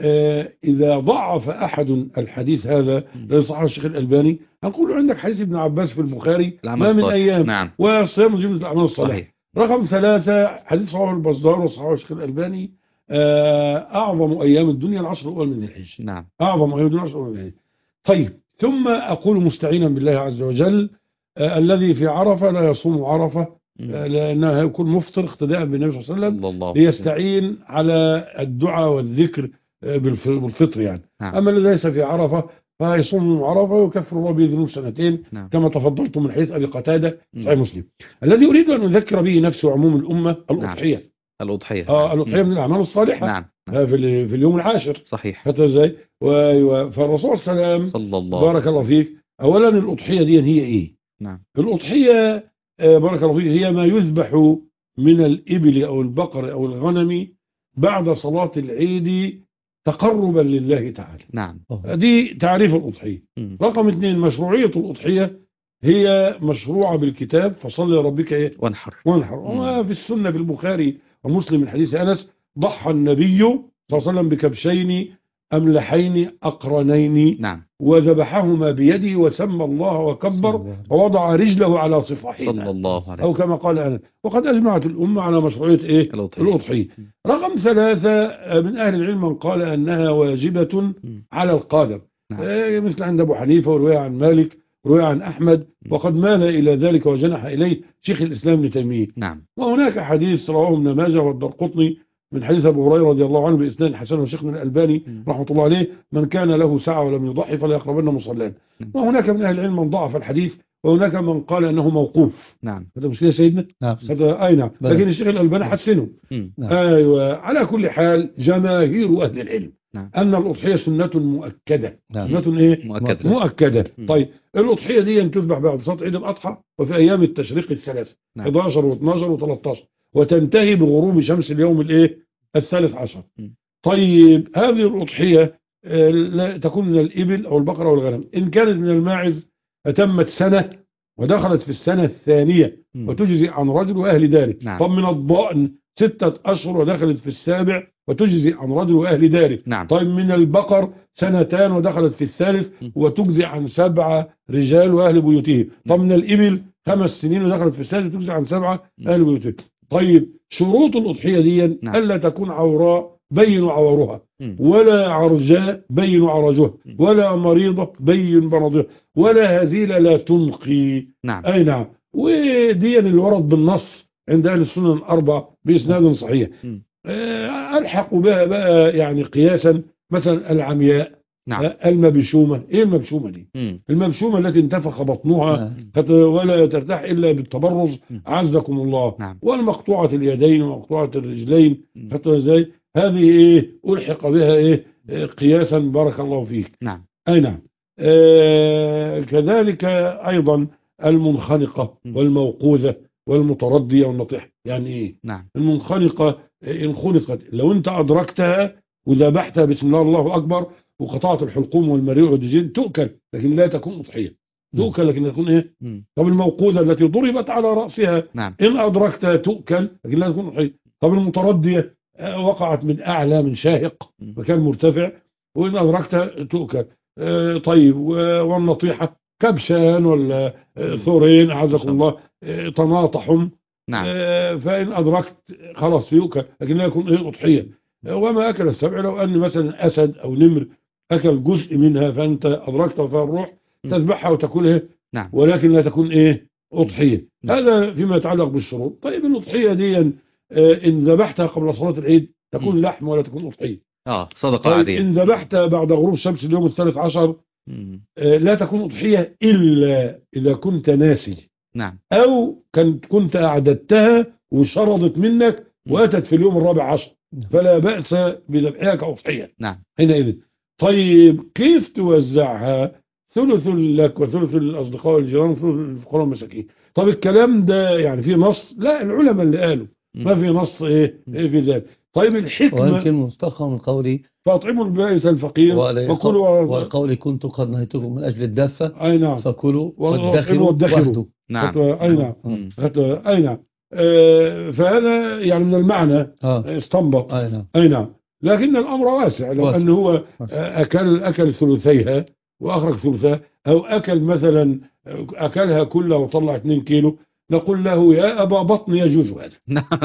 إذا ضعف أحد الحديث هذا الذي صححه الشيخ الألباني هنقول عندك حديث ابن عباس في البخاري ما من أيام. نعم. وصيام جملة الأعمال الصالحة. رقم ثلاثة حديث صحيح البزار وصححه الشيخ الألباني أعظم أيام الدنيا العشر الأول من ذي الحجة. نعم. أعظم أيام الدنيا العشر الأول من ذي الحجة. طيب ثم أقول مستعينا بالله عز وجل الذي في عرفة لا يصوم عرفة لأنه يكون مفطر اقتداء بالنبي صلى الله عليه وسلم ليستعين على الدعاء والذكر بالفطر يعني. نعم. أما الذي ليس في عرفة فيصوم عرفة ويكفر الله به ذنوب سنتين. نعم. كما كما تفضلت من حديث أبي قتادة صحيح مسلم. الذي أريد أن أذكر به نفسي وعموم الأمة الأضحية. نعم. الأضحية. الأضحية من الأعمال الصالحة. نعم. في اليوم العاشر. صحيح. ازاي؟ فالرسول صلى الله عليه وسلم صلى الله بارك الله فيك. أولا الأضحية دي هي إيه؟ نعم. الأضحية بارك الله فيك هي ما يذبح من الإبل أو البقر أو الغنم بعد صلاة العيد تقربا لله تعالى. نعم. دي تعريف الأضحية. رقم اثنين مشروعية الأضحية هي مشروعة بالكتاب فصل لربك إيه؟ وانحر. وما في السنة في البخاري ومسلم من حديث أنس ضحى النبي صلى الله عليه وسلم بكبشين أملحين أقرنين. نعم. وذبحهما بيده وسمى الله وكبر ووضع رجله على صفاحهما صلى الله عليه وسلم. أو كما قال أنس. وقد أجمعت الأمة على مشروعية إيه؟ الأضحية. رقم ثلاثة من أهل العلم من قال أنها واجبة على القادر. نعم. مثل عند أبو حنيفة ورواية عن مالك ورواية عن أحمد وقد مال إلى ذلك وجنح إليه شيخ الإسلام ابن تيمية. نعم. وهناك حديث رواه ابن ماجه والدرقطني من حديث أبو هريرة رضي الله عنه بإسناد حسن وشيخنا الألباني رحمة الله عليه من كان له ساعة ولم يضحي فلا يقربن مصلانا. وهناك من أهل العلم من ضعف الحديث وهناك من قال أنه موقوف. نعم. هذا مش كده سيدنا؟ نعم. هذا أي نعم. لكن الشيخ الألباني حسنه. نعم. أيوة. على كل حال جماهير أهل العلم نعم. أن الأضحية سنة مؤكدة. نعم. سنة إيه؟ مؤكدة. طيب الأضحية دي تذبح بعد صلاة عيد الأضحى وفي أيام التشريق الثلاثة. نعم. 11 و12 و13 وتنتهي بغروب شمس اليوم الإيه؟ الثالث عشر. طيب هذه الأضحية تكون من الإبل أو البقرة أو الغنم. إن كانت من الماعز أتمت سنة ودخلت في السنة الثانية وتجزي عن رجل وأهل داره. نعم. طب من الضأن 6 أشهر ودخلت في السابع وتجزي عن رجل وأهل داره. نعم. طيب من البقر 2 سنين ودخلت في الثالث وتجزي عن 7 رجال وأهل بيوته. طب من الإبل 5 سنين ودخلت في الثالث وتجزي عن 7 أهل بيوته. طيب شروط الأضحية دي نعم. ألا تكون عوراء بين عورها ولا عرجاء بين عرجها ولا مريضة بين مرضها ولا هزيلة لا تنقي. نعم. أي نعم. ودي اللي ورد بالنص عند أهل السنن الأربع بإسناد صحيح. ألحق بها بقى يعني قياسا مثلا العمياء. نعم. المبشومة. إيه المبشومة دي؟ المبشومة التي انتفخ بطنها ولا ترتاح إلا بالتبرز عزكم الله. نعم. والمقطوعة اليدين ومقطوعة الرجلين حتى زي هذه إيه ألحق بها إيه قياسا بارك الله فيك. نعم. أي نعم. كذلك أيضا المنخنقة والموقوذة والمتردية والنطيحة. يعني إيه؟ نعم. المنخنقة إن خلقت لو أنت أدركتها وذبحتها بسم الله أكبر وقطعت الحلقوم والمريء والدجين تؤكل لكن لا تكون أضحية. تؤكل لكن تكون إيه؟ طب الموقوذة التي ضربت على رأسها. نعم. إن أدركتها تؤكل لكن لا تكون أضحية. طب المتردية وقعت من أعلى من شاهق مكان مرتفع وإن أدركتها تؤكل. طيب والنطيحة كبشان ولا ثورين أعزكم الله تناطح. نعم. فإن أدركت خلاص يؤكل لكن لا يكون إيه أضحية. وما أكل السبع لو أن مثلا أسد أو نمر أكل جزء منها فأنت أدركت وفيها الروح تذبحها وتأكلها. نعم. ولكن لا تكون إيه أضحية. هذا فيما يتعلق بالشروط. طيب الأضحية دي إن ذبحتها قبل صلاة العيد تكون لحم ولا تكون أضحية. صدقة طيب عادية. إن ذبحتها بعد غروب شمس اليوم الثالث عشر لا تكون أضحية إلا إذا كنت ناسي. نعم. أو كنت أعددتها وشرضت منك وأتت في اليوم الرابع عشر فلا بأس بذبحها كأضحية. نعم. حينئذ. طيب كيف توزعها؟ ثلث لك وثلث للأصدقاء والجيران وثلث للفقراء والمساكين. طب الكلام ده يعني في نص؟ لا العلماء اللي قالوا ما في نص إيه في ذلك. طيب الحكمة ويمكن مستخدم من قولي فاطعموا البائس الفقير وكلوا والقول كنت قد نهيتكم من أجل الدافة. أي نعم. فكلوا وادخروا. نعم. أي نعم. أي نعم. فهذا يعني من المعنى استنبط. أي نعم. لكن الأمر واسع لو أنه هو أكل ثلثيها وأخرج ثلثها أو أكل مثلا أكلها كلها وطلع 2 كيلو نقول له يا أبا بطن يجوز هذا.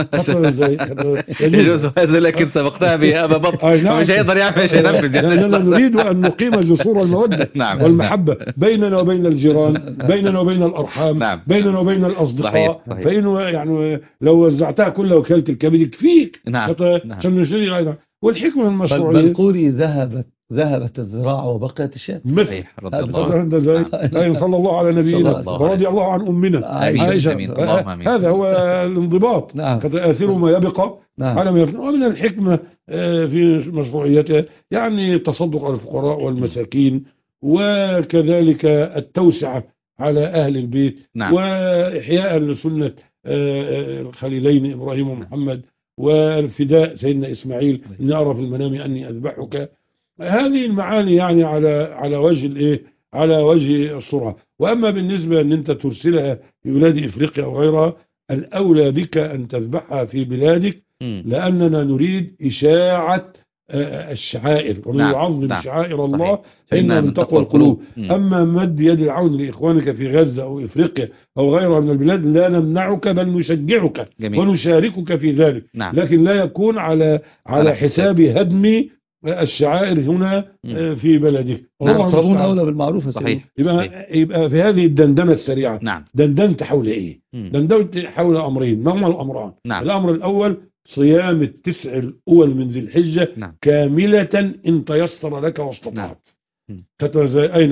يجوز هذا لكن سبقتها بيا أبا بطن مش هيقدر يعمل مش هينفذ. لأننا نريد أن نقيم جسور المودة والمحبة بيننا وبين الجيران بيننا وبين الأرحام بيننا وبين الأصدقاء. فإنه يعني لو وزعتها كلها وكلت الكبد يكفيك. عشان نشير والحكمة المشروعية. بل قولي ذهبت الزراعة وبقيت الشام. مثل رضي الله صلى الله على نبينا ورضي الله عن أمنا عائشة. هذا هو الانضباط. قد آثر ما يبقى على ما يفنى. ومن الحكمة في مشروعيتها يعني التصدق على الفقراء والمساكين وكذلك التوسعة على أهل البيت. وإحياء لسنة الخليلين إبراهيم ومحمد والفداء سيدنا إسماعيل إني أرى في المنام أني أذبحك. هذه المعاني يعني على وجه الايه على وجه السرعه. واما بالنسبه ان انت ترسلها في بلاد افريقيا او غيرها الاولى بك ان تذبحها في بلادك لاننا نريد اشاعه الشعائر ونعظم شعائر الله فإنها من تقوى القلوب. أما مد يد العون لإخوانك في غزة أو إفريقيا أو غيرها من البلاد لا نمنعك بل نشجعك ونشاركك في ذلك. لكن لا يكون على حساب هدم الشعائر هنا في بلدك. والأقربون أولى بالمعروف. صحيح. يبقى في هذه الدندنة السريعة. نعم. دندنت حول إيه؟ دندنت حول أمرين. ما هما الأمران؟ الأمر الأول صيام 9 الأول من ذي الحجة كاملة إن تيسر لك واستطعت. أي نعم.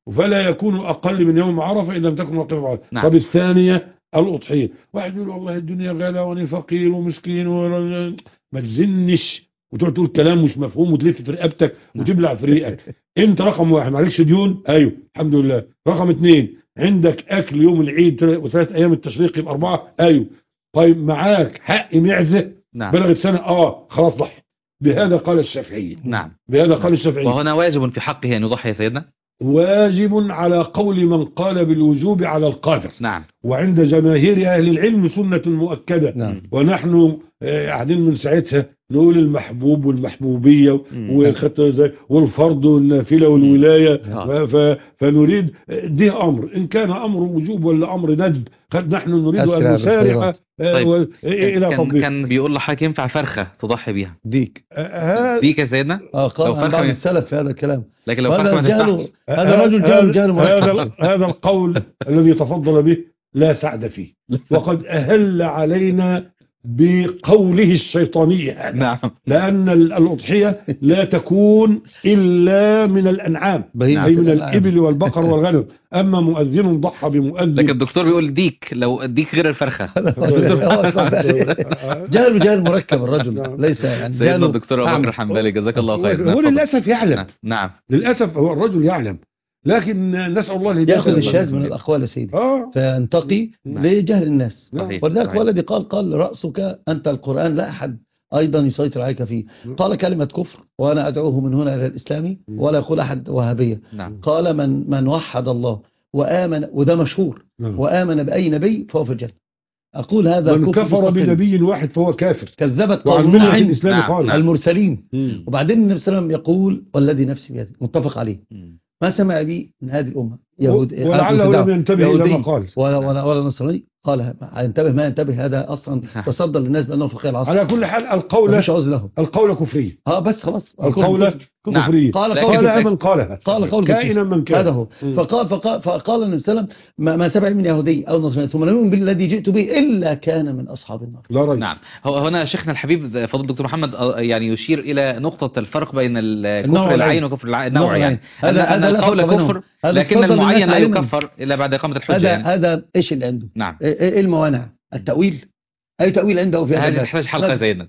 فلا يكون أقل من يوم عرفة إن لم تكن واقفة عرفة. نعم. طب الثانية الأضحية. واحد يقول والله الدنيا غلا وأنا فقير ومسكين ما تزنش وتقعد تقول كلام مش مفهوم وتلف في رقبتك وتبلع في ريقك. انت رقم واحد معلكش ديون، ايوه الحمد لله. رقم اثنين عندك اكل يوم العيد وثلاث ايام التشريق يبقى 4، ايوه. طيب معاك حق معزه نعم. بلغت سنه، خلاص ضحي. بهذا قال الشافعي. نعم. بهذا قال الشافعي. وهنا واجب في حقه ان يضحي يا سيدنا؟ واجب على قول من قال بالوجوب على القادر. نعم. وعند جماهير أهل العلم سنة مؤكدة. نعم. ونحن قاعدين من ساعتها نقول المحبوب والمحبوبية والفرض والنافلة والولاية. فنريد دي أمر إن كان أمر وجوب ولا أمر ندب، نحن نريد أن نسارع إلى تطبيق. كان بيقول لحضرتك ينفع فرخة تضحي بيها ديك يا سيدنا؟ قال عن بعض السلف في هذا الكلام. لكن لو فرخة ما تنفعش. هذا رجل جاهل هذا القول الذي تفضل به لا سعد فيه، وقد أهل علينا بقوله الشيطاني هذا. نعم. لأن الأضحية لا تكون إلا من الأنعام، أي من الإبل والبقر والغنم. أما مؤذن ضحى بمؤذن. لكن الدكتور بيقول ديك، لو الديك غير الفرخة. جهل مركب الرجل ليس يعني. سيدنا الدكتور أبو بكر الحنبلي جزاك الله خير. هو للأسف يعلم. نعم. للأسف هو الرجل يعلم، لكن نسأل الله الهداية. يأخذ الشاذ من الأقوال يا سيدي فينتقي لجهل الناس. ولذلك والذي قال رأسك أنت القرآن لا أحد أيضا يسيطر عليك فيه. قال كلمة كفر وأنا أدعوه من هنا إلى الإسلام ولا يقول أحد وهابية. قال من وحد الله وآمن، وده مشهور، وآمن بأي نبي فهو في الجنة. أقول هذا من كفر بنبي واحد فهو كافر. كذبت قوم نوح الإسلام المرسلين. وبعدين النبي صلى الله عليه وسلم يقول والذي نفسي بيده، متفق عليه. ما سمع بي من هذه الأمة يهود ولعله لم ينتبه إلى ما قال ولا نصراني قال ينتبه ما ينتبه. هذا أصلا تصدى للناس بأنه فقيه العصر. على كل حال القول كفري. بس خلاص القول كفري. قال من قالها كائنا من كان. هذا هو. فقال النبي صلى الله عليه وسلم ما سمع من يهودي أو نصراني ثم لم يؤمن بالذي جئت به إلا كان من أصحاب النار. لا ريب. نعم. هنا شيخنا الحبيب فضل الدكتور محمد يعني يشير إلى نقطة الفرق بين الكفر العين وكفر النوع. يعني هذا القول كفر لكن المعين لا يكفر إلا بعد إقامة الحجة. هذا إيش اللي عنده؟ نعم. إيه الموانع؟ التأويل. أي تأويل عنده في هذه نحتاج حلقة زينا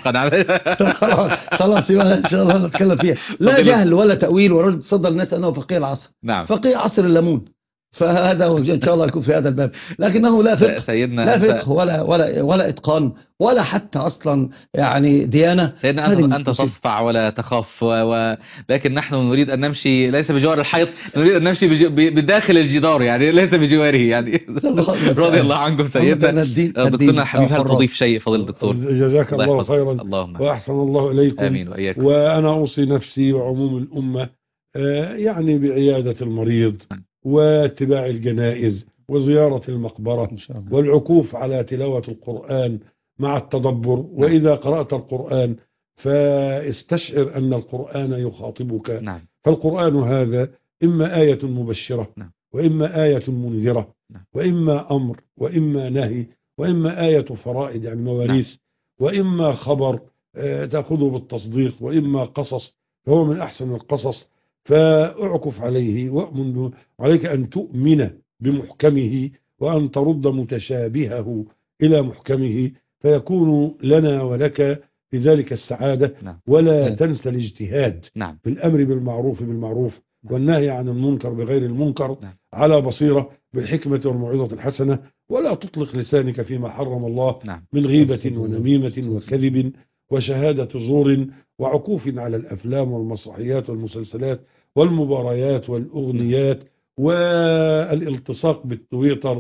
خلاص إن شاء الله نتكلم فيها. لا جهل ولا تأويل، ورجل تصدر الناس أنه فقيه العصر. نعم. فقيه عصر الليمون. فهذا إن شاء الله يكون في هذا الباب، لكنه لا فقه لا فقه ولا إتقان ولا حتى أصلا يعني ديانة. سيدنا أنت تصفع ولا تخاف لكن نحن نريد أن نمشي ليس بجوار الحيط، نريد أن نمشي بداخل الجدار، يعني ليس بجواره. يعني رضي الله عنكم سيدنا. دكتورنا الحبيب هل تضيف شيء فضل الدكتور؟ جزاك الله خيرا وأحسن الله إليكم. آمين وإياكم. وأنا أوصي نفسي وعموم الأمة يعني بعيادة المريض واتباع الجنائز وزيارة المقبرة والعكوف على تلاوة القرآن مع التدبر. وإذا قرأت القرآن فاستشعر أن القرآن يخاطبك. فالقرآن هذا إما آية مبشرة وإما آية منذرة وإما أمر وإما نهي وإما آية فرائد يعني مواريث وإما خبر تأخذه بالتصديق وإما قصص فهو من أحسن القصص. فأعكف عليه وأمن عليك أن تؤمن بمحكمه وأن ترد متشابهه إلى محكمه فيكون لنا ولك في ذلك السعادة. ولا تنسى الاجتهاد في الأمر بالمعروف والنهي عن المنكر بغير المنكر على بصيرة بالحكمة والموعظة الحسنة. ولا تطلق لسانك فيما حرم الله من غيبة ونميمة وكذب وشهادة زور وعكوف على الأفلام والمسرحيات والمسلسلات والمباريات والأغنيات والالتصاق بالتويتر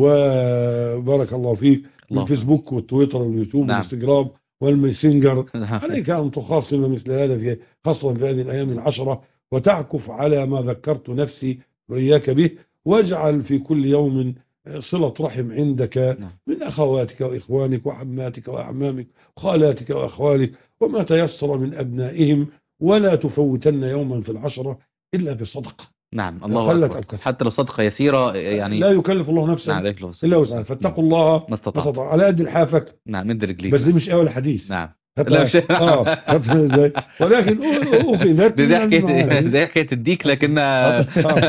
وبارك الله فيك الفيسبوك والتويتر واليوتيوب والانستجرام والميسنجر. عليك أن تخاصم مثل هذا خاصة في هذه الأيام العشرة وتعكف على ما ذكرت نفسي وإياك به. واجعل في كل يوم صلة رحم عندك من أخواتك وإخوانك وحماتك وأعمامك وخالاتك وأخوالك وما تيسر من أبنائهم. ولا تفوتن يوما في العشرة إلا بصدقة. نعم. الله أكبر. حتى لو صدقة يسيرة يعني لا يكلف الله نفسا إلا وسعها. فاتقوا الله ما استطعتم على قد لحافك. مد رجليك. بس دي مش أول حديث. لا مش ازاي، ولكن اخذت دي حكايه الديك لكنها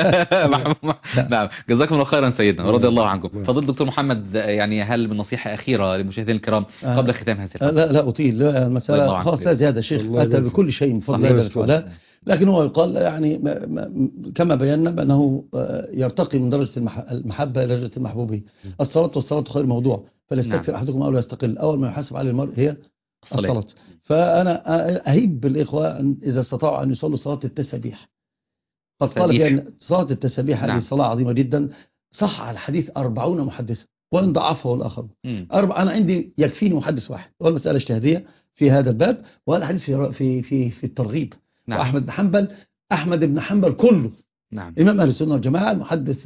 نعم. جزاكم الله خيرا سيدنا ورضي الله عنكم. فضل دكتور محمد، يعني هل من نصيحه اخيره للمشاهدين الكرام قبل ختام هذه الحلقه؟ لا اطيل المساله خلاص، لا زياده. شيخ اتى بكل شيء من فضل الله تعالى، لكن هو يقال يعني كما بينا بانه يرتقي من درجه المحبه الى درجه المحبوبيه. الصلاه والصلاه خير موضوع، فليستكثر احدكم او لا يستقل. اول ما يحاسب عليه المرء هي الصلاة. فأنا أهيب بالإخوة إذا استطاعوا أن يصلوا صلاة التسبيح. قد قال بأن صلاة التسبيح هذه صلاة عظيمة جدا، صح على الحديث 40 محدثا وإن ضعفه الآخر. أنا عندي يكفيني محدث واحد، والمسألة اجتهادية في هذا الباب، وهذا الحديث في الترغيب. وأحمد بن حنبل كله إمام أهل السنة والجماعة، المحدث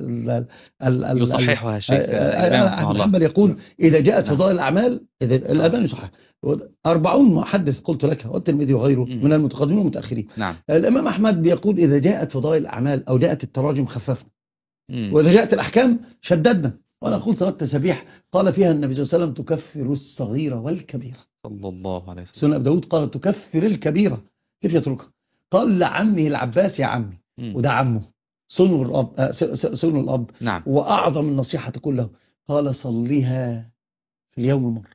يصححها الشيخ أحمد بن حنبل يقول إذا جاءت فضائل الأعمال، إذا الألباني يصحح 40 محدث قلت لك، والترمذي وغيره من المتقدمين والمتأخرين. الإمام أحمد بيقول إذا جاءت فضائل الأعمال أو جاءت التراجم خففنا، وإذا جاءت الأحكام شددنا. وأنا أقول صلاة التسبيح قال فيها النبي صلى الله عليه وسلم تكفر الصغيرة والكبيرة، صلى الله عليه وسلم. سنة أبي داود قال تكفر الكبيرة، كيف يتركها؟ قال لعمه العباس يا عمي، وده عمه صنو الأب وأعظم النصيحة تقول له، قال صليها في اليوم مرة،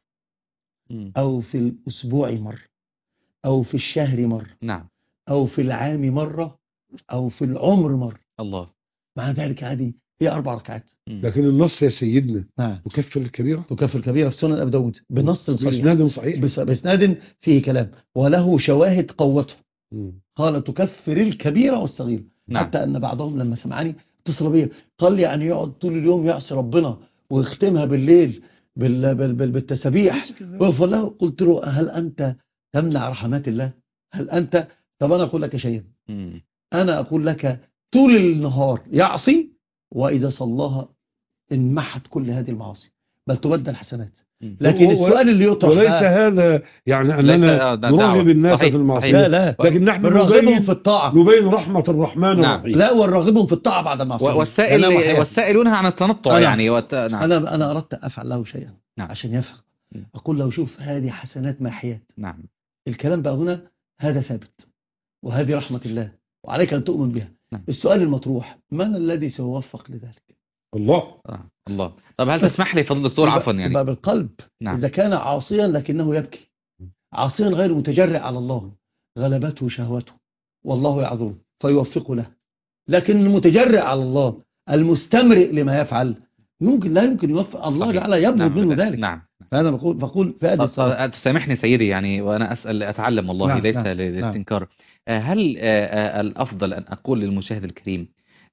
أو في الأسبوع مرة، أو في الشهر مرة، أو في العام مرة، أو في العمر مرة. الله. مع ذلك هذه هي 4 ركعات. لكن النص يا سيدنا تكفر الكبيرة، تكفر الكبيرة في سنن أبي داود بنص صحيح، بإسناد فيه كلام وله شواهد قوته. قال تكفر الكبيرة والصغيرة. حتى أن بعضهم لما سمعني اتصل بي قال لي يعني يقعد طول اليوم يعصي ربنا ويختمها بالليل بالتسبيح ويغفر له. قلت له هل أنت تمنع رحمات الله؟ هل أنت؟ طب أنا أقول لك شيئا، أنا أقول لك طول النهار يعصي، وإذا صلاها انمحت كل هذه المعاصي بل تبدل حسنات. لكن السؤال اللي يطرح وليس هذا يعني أننا نرغب الناس في المعصية، لا لكن نحن نرغبهم في الطاعة، نبين رحمة الرحمن الرحيم. لا ونرغبهم في الطاعة بعد المعصية. والسائلون عن التنطع يعني أنا أردت أفعل له شيئا عشان يفهم. أقول له شوف هذه حسنات ماحيات. الكلام بقى هنا هذا ثابت، وهذه رحمة الله وعليك أن تؤمن بها. السؤال المطروح من الذي سيوفق لذلك؟ الله. الله. طب هل تسمح لي فضل دكتور عفوا يعني يبقى بالقلب. إذا كان عاصيا لكنه يبكي، عاصيا غير متجرئ على الله، غلبته شهوته والله يعذره فيوفقه له. لكن المتجرئ على الله المستمرئ لما يفعل لا يمكن يوفق الله جعل يبلغ منه ذلك. فأنا بقول في هذه الصلاة. تسامحني سيدي يعني وأنا أسأل أتعلم والله ليس للاستنكار. هل الأفضل أن أقول للمشاهد الكريم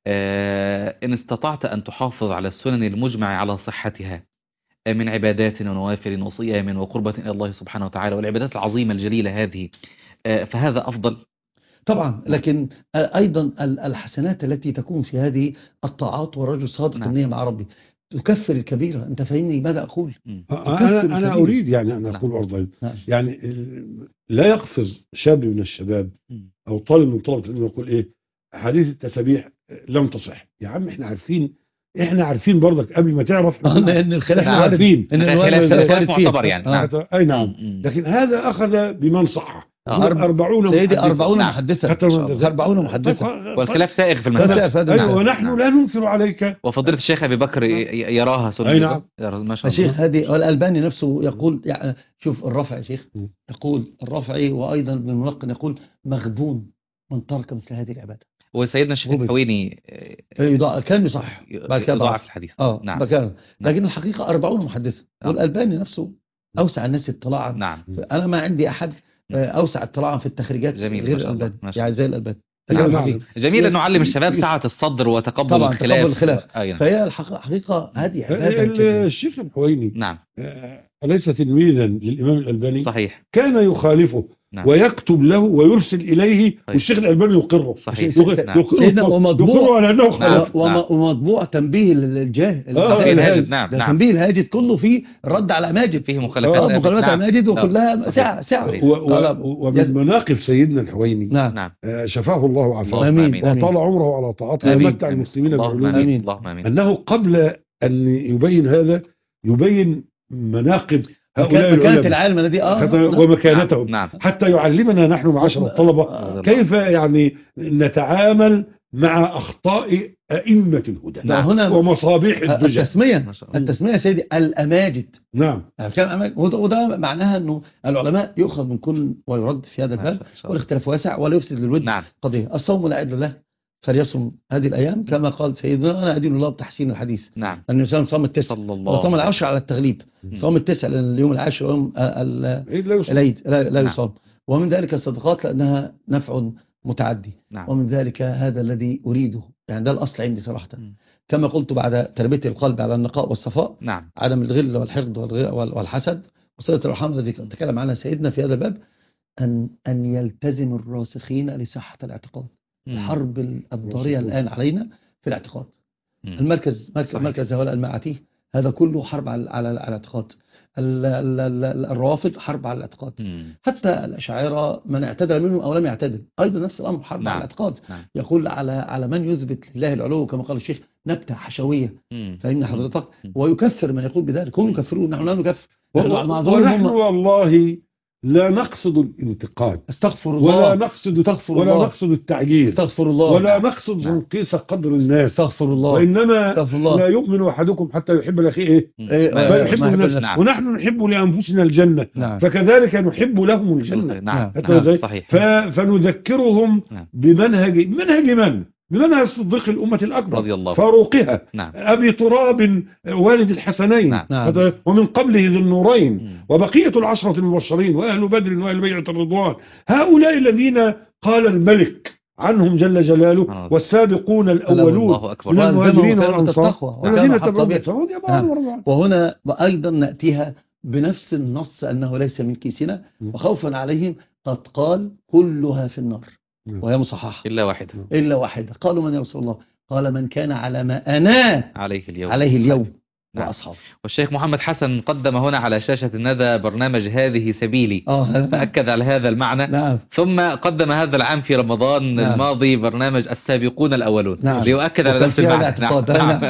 إن استطعت أن تحافظ على السنن المجمع على صحتها من عبادات ونوافل وصيام وقربة إلى الله سبحانه وتعالى والعبادات العظيمة الجليلة هذه، فهذا أفضل طبعا. لكن أيضا الحسنات التي تكون في هذه الطاعات والرجل صادق النية مع ربي تكفر الكبيرة. أنت فاهمني ماذا أقول؟ أنا أريد يعني أن أقول أرضا يعني لا يقفز شاب من الشباب أو طالب من طلبة العلم يقول إيه حديث التسبيح لم تصح. يا عم احنا عارفين برضك قبل ما تعرف ان الخلاف عارفين ان الخلاف معتبر يعني. اي نعم. لكن هذا اخذ بمن صح 40 سيدي 40 محدثا 40 محدثا والخلاف سائغ في المسألة. أيوة ونحن لا ننكر عليك. وفضيلة الشيخ أبي بكر يراها سنة. أي نعم. ما شاء الله. الشيخ هذه والألباني نفسه يقول يعني شوف الرافعي شيخ يقول الرافعي وأيضا ابن الملقن يقول مغبون من ترك مثل هذه العبادة. وسيدنا الشيخ الحويني كان يصح ضعف الحديث. نعم. لكن الحقيقة 40 محدثا. والألباني نفسه أوسع الناس اطلاعا. نعم. أنا ما عندي أحد أوسع اطلاعا في التخريجات غير الألباني يعني زي الألباني. جميل أن نعلم الشباب سعة الصدر وتقبل الخلاف. فهي الحقيقة هذه عبادة. الشيخ الحويني نعم أليس تلميذا للإمام الألباني؟ صحيح. كان يخالفه ويكتب له ويرسل إليه والشيخ الألباني يقره. صحيح. ومطبوع على أنه خالف. ومطبوع تنبيه للجاهل. نعم. تنبيه الهاجد كله فيه الرد على ماجد فيه مخالفات ماجد وكلها ساعة. ومن مناقب سيدنا الحويني نعم شفاه الله وعافاه وطال عمره على طاعته ومتع المسلمين بعلومه أنه قبل أن يبين هذا يبين مناقب هؤلاء مكانة العالم الذي ومكانته. نعم. حتى يعلمنا نحن معاشر الطلبة كيف يعني نتعامل مع أخطاء أئمة الهدى. هنا ومصابيح الدجى. التسمية سيدي الأماجد. نعم. وده معناها أنه العلماء يؤخذ من كل ويرد في هذا الباب، والاختلاف واسع ولا يفسد للود. نعم. قضية الصوم لا عدل له فليصم هذه الأيام كما قال سيدنا أنا أدين الله بتحسين الحديث. نعم. أن الإنسان صام التسع وصام العشر على التغليب. صام التسع لأن اليوم العاشر يوم العيد لا يصام. ومن ذلك الصدقات لأنها نفع متعدي. نعم. ومن ذلك هذا الذي أريده، يعني ده الأصل عندي صراحة. كما قلت بعد تربية القلب على النقاء والصفاء. نعم. عدم الغل والحقد والحسد وصلة الرحم الذي تكلم عنها سيدنا في هذا الباب، أن يلتزم الراسخين لصحة الاعتقاد. الحرب الضارية الآن علينا في الاعتقاد. مركز هؤلاء المعاتيه هذا كله حرب على الاعتقاد. الروافض حرب على الاعتقاد. حتى الأشاعرة من اعتدل منهم أو لم يعتدل أيضا نفس الأمر حرب. نعم. على الاعتقاد. نعم. يقول على من يثبت لله العلو كما قال الشيخ نبتة حشوية. فإن حضرتك ويكفر من يقول بذلك. هم يكفرون، نحن لا نكفر. ونحن والله لا نقصد الانتقاد، استغفر الله، ولا نقصد التعجيز، استغفر الله، ولا نقصد تنقيص قدر الناس، استغفر الله، وإنما لا يؤمن أحدكم حتى يحب لأخيه فيحب لنفسه. نعم. ونحن نحب لأنفسنا الجنة. نعم. فكذلك نحب لهم الجنة. نعم. صحيح. فنذكرهم بمنهج بمنهج الصديق الأمة الأكبر رضي الله فاروقها. نعم. أبي تراب والد الحسنين. نعم. ومن قبله ذي النورين وبقية العشرة المبشرين وأهل بدر وأهل بيعة الرضوان، هؤلاء الذين قال الملك عنهم جل جلاله والسابقون الأولون من المهاجرين والأنصار والذين تبعهم. وهنا أيضا نأتيها بنفس النص أنه ليس من كيسنا وخوفا عليهم قد قال كلها في النار وهي مصححة إلا واحدة. قالوا من يا رسول الله؟ قال من كان على ما أنا عليه اليوم وأصحاب. والشيخ محمد حسن قدم هنا على شاشة الندى برنامج هذه سبيلي أكد على هذا المعنى. نعم. ثم قدم هذا العام في رمضان الماضي برنامج السابقون الأولون ليؤكد على نفس المعنى.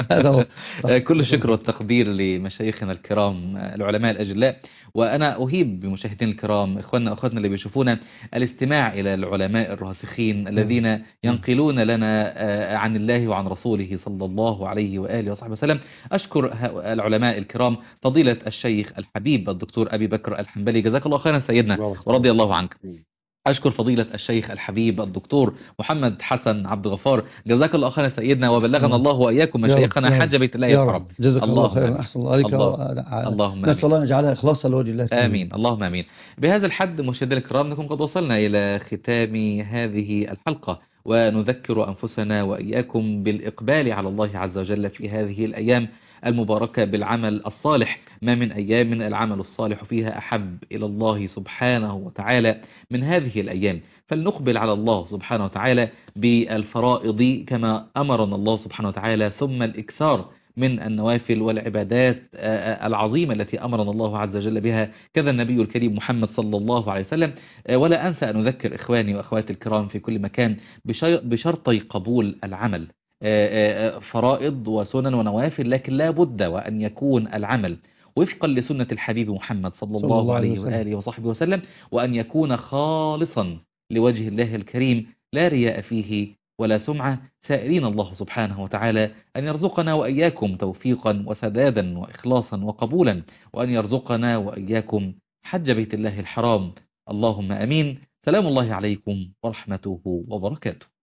كل الشكر والتقدير لمشايخنا الكرام العلماء الأجلاء. وأنا أهيب بمشاهدين الكرام إخواننا وأخواتنا اللي بيشوفونا الاستماع إلى العلماء الراسخين الذين ينقلون لنا عن الله وعن رسوله صلى الله عليه وآله وصحبه وسلم. أشكر العلماء الكرام فضيلة الشيخ الحبيب الدكتور أبي بكر الحنبلي، جزاك الله خيرا سيدنا ورضي الله عنك. أشكر فضيلة الشيخ الحبيب الدكتور محمد حسن عبد الغفار، جزاك الله خيرا سيدنا وبلغنا الله وإياكم مشايخنا حج بيت الله الحرام. جزاك الله خيرا، أحسن الله عليك. اللهم نسأل الله أن يجعلها إخلاصا لوجه الله. آمين اللهم آمين. بهذا الحد مشاهدينا الكرام نكون قد وصلنا إلى ختام هذه الحلقة، ونذكر أنفسنا وإياكم بالإقبال على الله عز وجل في هذه الأيام المباركة بالعمل الصالح. ما من أيام العمل الصالح فيها أحب إلى الله سبحانه وتعالى من هذه الأيام، فلنقبل على الله سبحانه وتعالى بالفرائض كما أمرنا الله سبحانه وتعالى، ثم الإكثار من النوافل والعبادات العظيمة التي أمرنا الله عز وجل بها، كذا النبي الكريم محمد صلى الله عليه وسلم. ولا أنسى أن أذكر إخواني وأخواتي الكرام في كل مكان بشرطي قبول العمل، فرائض وسنن ونوافل، لكن لا بد وأن يكون العمل وفقا لسنة الحبيب محمد صلى الله عليه وآله وصحبه وسلم، وأن يكون خالصا لوجه الله الكريم لا رياء فيه ولا سمعة، سائلين الله سبحانه وتعالى أن يرزقنا وإياكم توفيقا وسدادا وإخلاصا وقبولا، وأن يرزقنا وإياكم حج بيت الله الحرام. اللهم أمين. سلام الله عليكم ورحمته وبركاته.